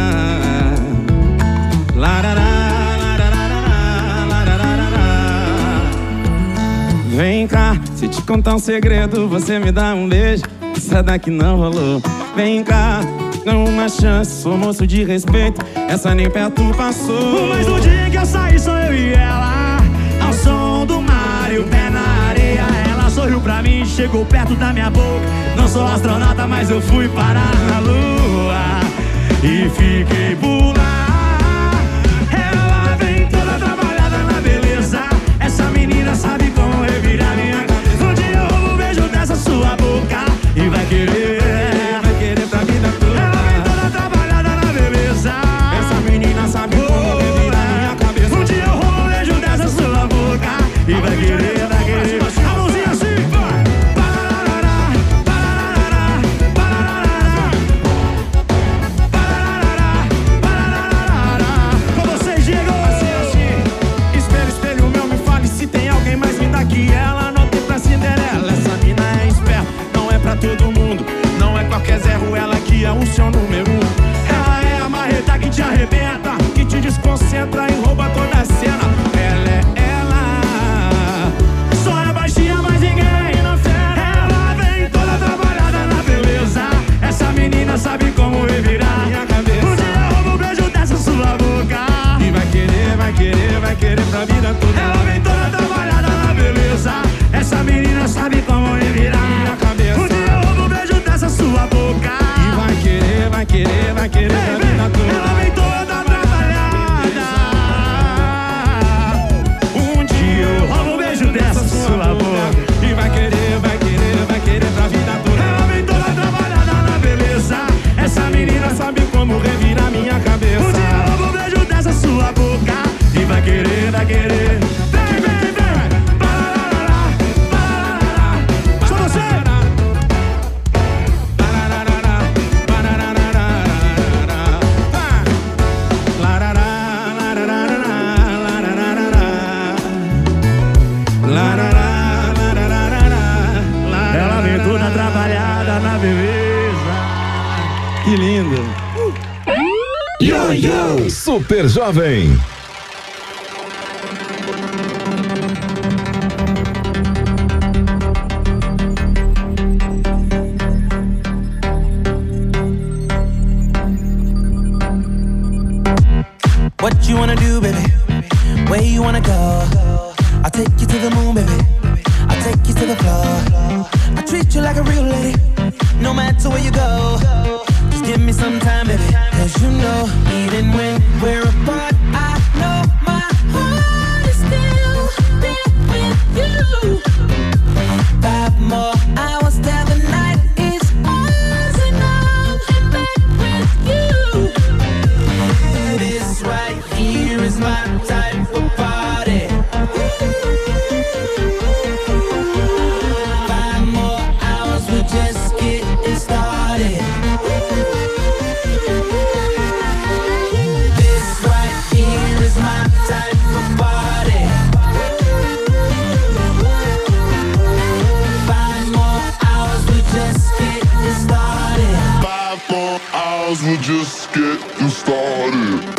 La da da, la da da da da, la da da da da. Vem cá, se te contar um segredo, você me dá um beijo. Essa daqui não rolou. Vem cá, dá uma chance, sou moço de respeito. Essa nem perto passou. Mas no dia que eu saí, sou eu e ela, ao som do mar e o pé na areia. Ela sorriu pra mim, chegou perto da minha boca. Não sou astronauta, mas eu fui parar na lua e fiquei por lá. Ela vem toda trabalhada na beleza. Essa menina sabe como revirar minha cabeça. Um dia eu roubo um beijo dessa sua boca e vai querer, vai querer pra vida toda. Ela vem toda trabalhada na beleza. Essa menina sabe como revirar minha cabeça. Um dia eu roubo um beijo dessa sua boca e vai querer, vai querer. A mãozinha assim, vai. Parará, parará, parará, parará, parará. Com vocês, Diego. Assim, assim. Espelho, espelho meu, me fale se tem alguém mais linda que ela. Não tem pra Cinderela. Essa mina é esperta, não é pra todo mundo. Não é qualquer Zé Ruela que é o seu número um. Ela é a marreta que te arrebenta, que te desconcentra e rouba toda a cena. Ela é ela, só é baixinha, mas ninguém não fera. Ela vem toda trabalhada na beleza. Essa menina sabe como revirar minha cabeça. Um dia eu roubo um beijo dessa sua boca e vai querer, vai querer, vai querer pra vida toda. Ela vem toda trabalhada na beleza. Essa menina sabe como revirar minha cabeça. Um dia eu roubo um beijo dessa sua boca e vai querer, vai querer, vai querer pra vida toda. Ela vem toda trabalhada. Um dia eu roubo um beijo dessa sua boca e vai querer, vai querer, vai querer pra vida toda. Ela vem toda trabalhada na beleza. Essa menina sabe como revirar minha cabeça. Um dia eu roubo um beijo dessa sua boca e vai querer, vai querer. Vem, vem, vem. Parará, parará, só você. Parará, parará, larará, larará, larará, larará. Ela vem toda trabalhada na beleza. Que lindo. Yo, yo, Super Jovem. What you wanna do, baby? Where you wanna go? I'll take you to the moon, baby. I'll take you to the floor. I treat you like a real lady, no matter where you go. Just give me some time, baby. Cause you know, even when we're apart, I know my heart is still there with you. Five more hours till the night is ours, and I'm back with you. This right here is my type of party. Five more hours, we're just getting started. This right here is my type of party. Five more hours, we're just getting started. Five more hours, we're just getting started.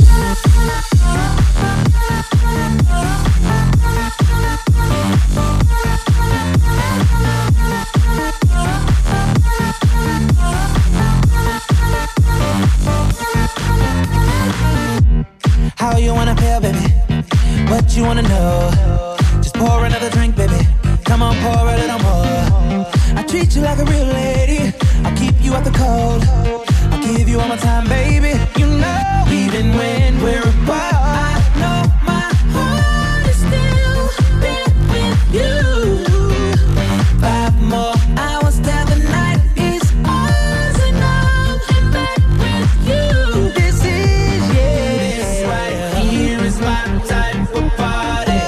How you wanna feel, baby? What you wanna know? Just pour another drink, baby. Come on, pour a little more. I treat you like a real lady. I'll keep you out the cold. I'll give you all my time, baby. You know, even when we're apart, I know my heart is still there with you. Five more hours till the night is ours, and I'm back with you. This is, yeah, this right here is my type of party.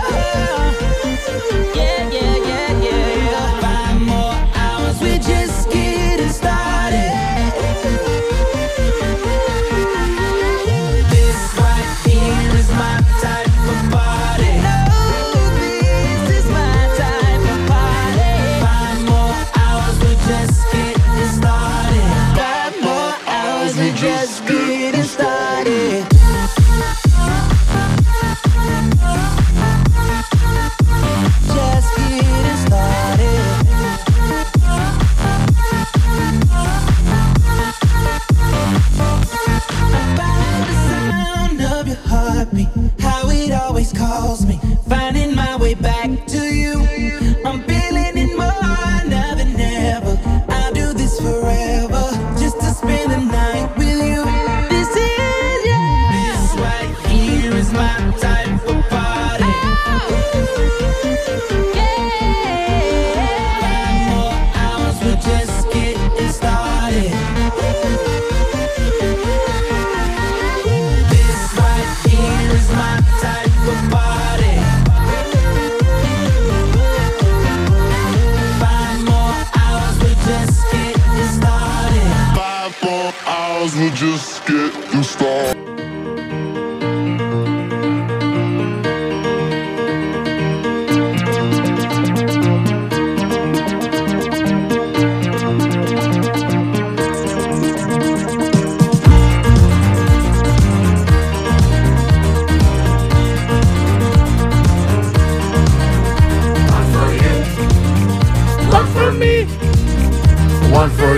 Yeah, yeah, yeah, yeah. Five more hours, we're just getting started. This right here is my type of party. No, this is my type of party. Five more hours, we're just getting started. Five more hours, we're just getting started. Just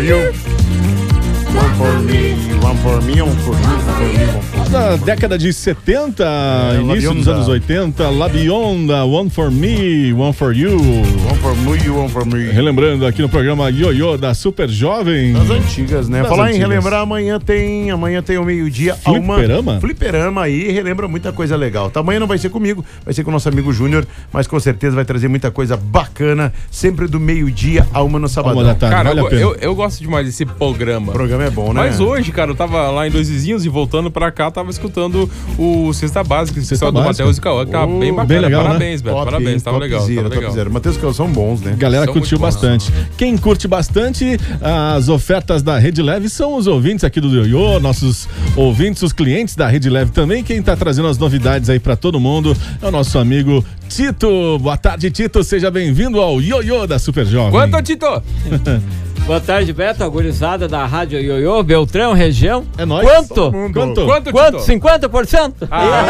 you. One for me, one for me, one for you, one for me, one for you. Da década de setenta, É, início La dos Bionda. anos oitenta, La Bionda, One for Me, One for You. One for me, one for me. Relembrando aqui no programa Ioiô da Super Jovem. Das antigas, né? Das Falar em antigas. relembrar, amanhã tem, amanhã tem o meio-dia. Fliperama? Uma, fliperama aí, relembra muita coisa legal. Tá, amanhã não vai ser comigo, vai ser com o nosso amigo Júnior, mas com certeza vai trazer muita coisa bacana, sempre do meio-dia a uma no sabadão. Uma da tarde, Cara, vale a eu, pena. eu, eu gosto demais desse programa. O programa é bom, né? Mas hoje, cara, eu tava lá em Dois Vizinhos e voltando pra cá, tava escutando o Cesta Básica, esse Cesta pessoal do Básica. Matheus e Cauã, que tava Oh, bem bacana. bem legal, Parabéns, né? Beto, Top, parabéns, tava legal, topzera, tava legal. topzera. Matheus, que são bons, né? Galera São curtiu muito bons. bastante. Quem curte bastante as ofertas da Rede Leve são os ouvintes aqui do Ioiô, nossos ouvintes, os clientes da Rede Leve também. Quem tá trazendo as novidades aí pra todo mundo é o nosso amigo Tito. Boa tarde, Tito. Seja bem-vindo ao Ioiô da Super Jovem. Quanto, Tito? Boa tarde, Beto, a gurizada da Rádio Ioiô, Beltrão, região. É nóis. Quanto? Quanto? Quanto, Quanto? Tito? cinquenta por cento?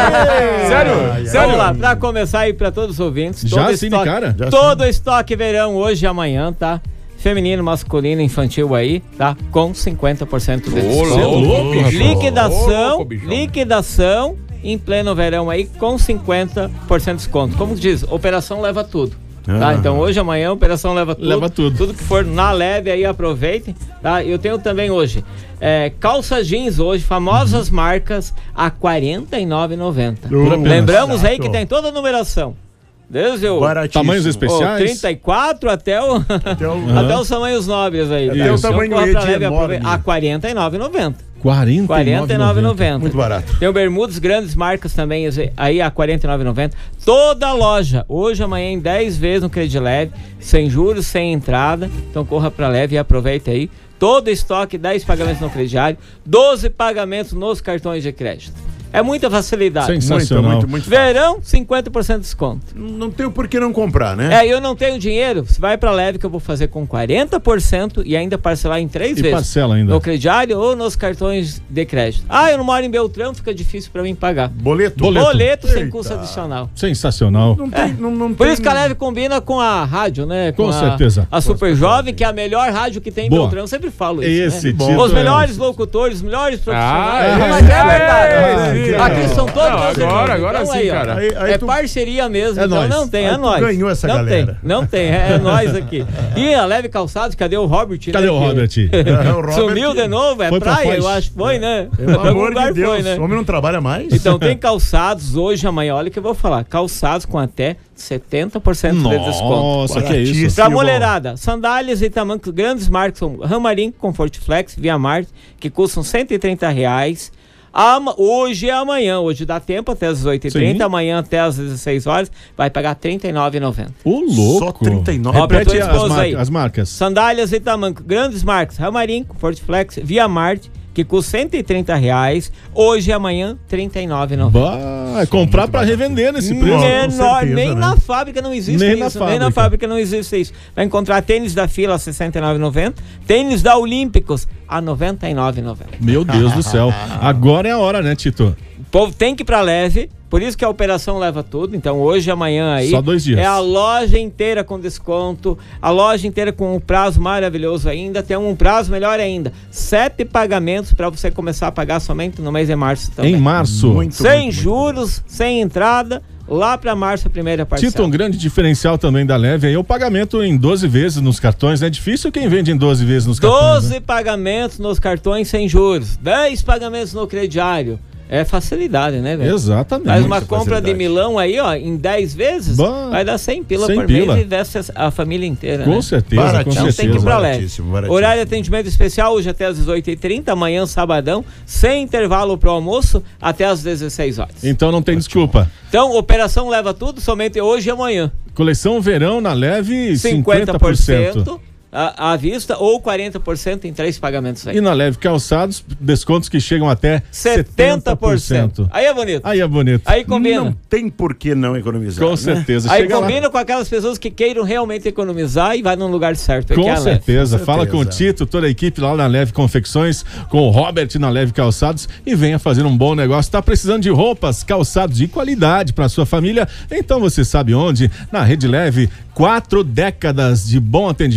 Ah, sério? Vamos Sério? lá, pra começar aí pra todos os ouvintes. Já todo assim de estoque, cara? Já todo estoque verão hoje e amanhã, tá? Feminino, masculino, infantil aí, tá? Com cinquenta por cento de Ô, desconto. louco, louco, bicho. Ô, Liquidação, louco, bichão. liquidação em pleno verão aí com cinquenta por cento de desconto. Como diz, operação leva tudo. Tá? Ah. Então hoje, amanhã, a operação leva tudo. Leva tudo. Tudo que for na leve aí, aproveitem. Tá? Eu tenho também hoje é, calça jeans hoje, famosas marcas a quarenta e nove reais e noventa centavos. Pura Lembramos aí barato. que tem toda a numeração. Desde o Baratíssimo. Tamanhos especiais. o trinta e quatro até, o, Até o- até os tamanhos nobres aí. Até o tamanho corra E pra de leve, enorme. aproveita- a quarenta e nove reais e noventa centavos. quarenta quarenta e nove reais e noventa centavos. Muito barato. Tem o Bermudas, grandes marcas também, aí a quarenta e nove reais e noventa centavos. Toda a loja, hoje, amanhã, em dez vezes no Crédito Leve, sem juros, sem entrada. Então corra pra Leve e aproveita aí. Todo estoque, dez pagamentos no crediário, doze pagamentos nos cartões de crédito. É muita facilidade. Sensacional. Muito, muito, muito fácil. Verão, cinquenta por cento de desconto. Não tem por que não comprar, né? É, eu não tenho dinheiro, você vai pra Leve que eu vou fazer com quarenta por cento e ainda parcelar em três E vezes. parcela ainda. No crediário ou nos cartões de crédito. Ah, eu não moro em Beltrão, fica difícil pra mim pagar. Boleto. Boleto. Boleto sem Eita. custo adicional. Sensacional. Não tem, não, não Por tem- isso que a Leve combina com a rádio, né? Com a, certeza. A Super Jovem, que é a melhor rádio que tem em Boa. Beltrão. Eu sempre falo isso. Esse né? Tito Os é- melhores locutores, os melhores profissionais. Ah, Não, é, mas é é, verdade. é, é, Aqui é. são todos Não, meus agora, irmãos. agora Então, sim, aí, ó, cara. Aí- aí é tu- parceria mesmo, É então nóis. não tem, Aí é tu nós. ganhou essa não galera. Tem, não tem, é, é nós aqui. E a Leve Calçados, cadê o Robert? Cadê né, o que- Robert? É, o Robert- Sumiu de novo, é Foi pra praia, Foz. eu acho que foi, né? Pelo Pra algum amor lugar de Deus, foi, né? o homem não trabalha mais? Então tem calçados hoje, amanhã, olha o que eu vou falar. Calçados com até setenta por cento de desconto. Nossa, que é isso? Baratíssimo. Pra mulherada, sandálias e tamancos, grandes marcas são Ramarim, Comfort Flex, Via Marte, que custam cento e trinta reais. Ama- hoje e amanhã, hoje dá tempo até as dezoito e trinta, Sim. amanhã até as dezesseis horas, vai pagar trinta e nove reais e noventa centavos. Ô, louco. Só trinta e nove. Ó, pra Repete tua as, esposa marca- aí. as marcas. Sandálias e tamanco, grandes marcas, Ramarim, Comfort Flex, Via Marte, que custa cento e trinta reais, hoje e amanhã, trinta e nove reais e noventa centavos. Bah, é comprar pra revender nesse preço. Menor, certeza, nem né? na fábrica não existe Nem isso. na Nem fábrica. na fábrica não existe isso. Vai encontrar tênis da Fila a sessenta e nove reais e noventa centavos, tênis da Olímpicos a noventa e nove reais e noventa centavos. Meu Deus do céu. Agora é a hora, né, Tito? O povo tem que ir pra Leve, por isso que a operação leva tudo. Então hoje e amanhã aí Só dois dias. é a loja inteira com desconto, a loja inteira com um prazo maravilhoso ainda, tem um prazo melhor ainda, sete pagamentos para você começar a pagar somente no mês de março também. Em março. Muito, sem muito, juros, sem entrada, lá para março a primeira parcela. Tito, um grande diferencial também da Leve aí é o pagamento em doze vezes nos cartões. É difícil quem vende em doze vezes nos cartões. doze né? pagamentos nos cartões sem juros, dez pagamentos no crediário. É facilidade, né, velho? Exatamente. Faz uma Muita compra de facilidade. milão aí, ó, em dez vezes, Bah, vai dar cem pila cem por pila. mês e veste a, a família inteira, Com né? certeza, com Baratíssimo. Então tem que ir pra Leve. Baratíssimo, baratíssimo. Horário de atendimento especial hoje até às dezoito e trinta, amanhã sabadão, sem intervalo pro almoço, até às dezesseis horas. Então não tem desculpa. Então, operação leva tudo somente hoje e amanhã. Coleção verão na Leve, cinquenta cinquenta por por cento. cento à, à vista ou quarenta por cento em três pagamentos aí. E na Leve Calçados, descontos que chegam até setenta por cento. Aí é bonito. Aí é bonito. Aí combina. Não tem por que não economizar. Com né? certeza. Aí Chega lá. combina com aquelas pessoas que queiram realmente economizar e vai no lugar certo. que é Com a Leve. certeza. Com Fala com o certeza. Tito, toda a equipe lá na Leve Confecções, com o Robert na Leve Calçados e venha fazer um bom negócio. Tá precisando de roupas, calçados de qualidade para sua família? Então você sabe onde? Na Rede Leve, quatro décadas de bom atendimento, de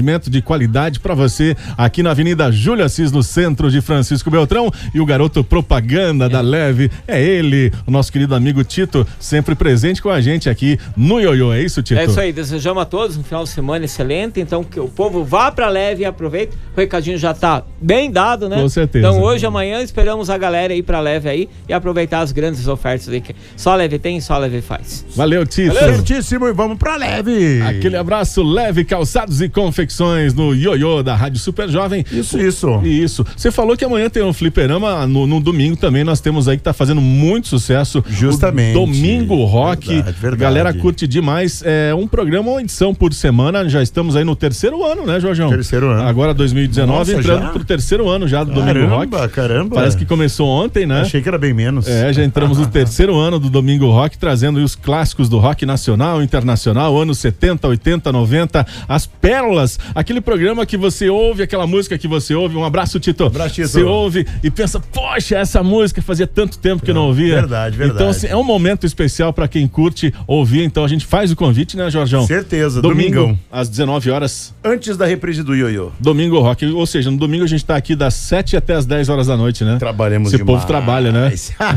qualidade pra você aqui na Avenida Júlio Assis, no centro de Francisco Beltrão. E o garoto propaganda é. da Leve é ele, o nosso querido amigo Tito, sempre presente com a gente aqui no Ioiô. É isso, Tito? É isso aí, desejamos a todos um final de semana excelente, então que o povo vá pra Leve e aproveite. O recadinho já tá bem dado, né? Com certeza. Então hoje, amanhã, esperamos a galera ir pra Leve aí e aproveitar as grandes ofertas aí que só a Leve tem e só a Leve faz. Valeu, Tito. Valeu. Certíssimo, e vamos pra Leve. Aquele abraço, Leve Calçados e Confecções no Ioiô da Rádio Super Jovem. Isso, isso. Isso. Você falou que amanhã tem um fliperama, no, no domingo também nós temos aí que tá fazendo muito sucesso. Justamente. O Domingo Rock. Verdade, verdade. A galera curte demais. É um programa, uma edição por semana. Já estamos aí no terceiro ano, né, Jorjão? Terceiro ano. Agora dois mil e dezenove, Nossa, entrando já? pro terceiro ano já do Caramba, Domingo Rock. Caramba, Parece que começou ontem, né? Achei que era bem menos. É, já entramos no terceiro ano do Domingo Rock, trazendo os clássicos do rock nacional, internacional, anos setenta, oitenta, noventa, as pérolas, aquele programa que você ouve, aquela música que você ouve. Um abraço, Tito. Abraço, Tito. Você ouve e pensa, poxa, essa música fazia tanto tempo que eu não ouvia. Verdade, verdade. Então, assim, é um momento especial para quem curte ouvir. Então, a gente faz o convite, né, Jorjão? Certeza, Domingo, domingão. às dezenove horas. Antes da reprise do Ioiô. Domingo Rock. Ou seja, no domingo a gente tá aqui das sete até as dez horas da noite, né? Trabalhamos Esse demais. povo trabalha, né?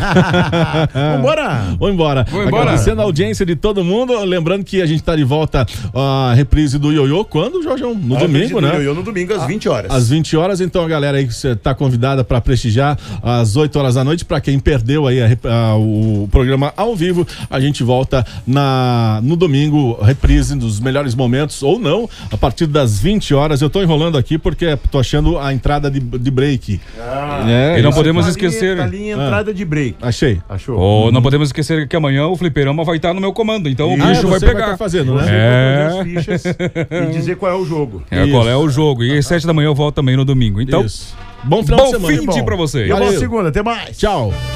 Vambora! Vamos embora. Vamos embora. Agradecendo a audiência de todo mundo. Lembrando que a gente tá de volta a reprise do Ioiô. Quando, Jorjão? No A domingo, reprise do né? Ioiô no domingo às vinte horas. Às vinte horas, então a galera aí que você tá convidada para prestigiar às oito horas da noite. Para quem perdeu aí a, a, o programa ao vivo, a gente volta na, no domingo, reprise dos melhores momentos, ou não, a partir das vinte horas. Eu tô enrolando aqui porque tô achando a entrada de, de break. Ah, é, e não isso. podemos tá esquecer. Ali, tá ali entrada ah. de break. Achei. Achou? Oh, não podemos esquecer que amanhã o fliperama vai estar no meu comando, então E o bicho ah, vai você pegar. Vai tá fazendo, né? É. As fichas e dizer qual é o jogo. É, qual é o jogo. E às sete da manhã eu volto também no domingo. Então, Isso. Bom final bom de semana. fim de pra vocês. E a boa segunda, até mais. Tchau.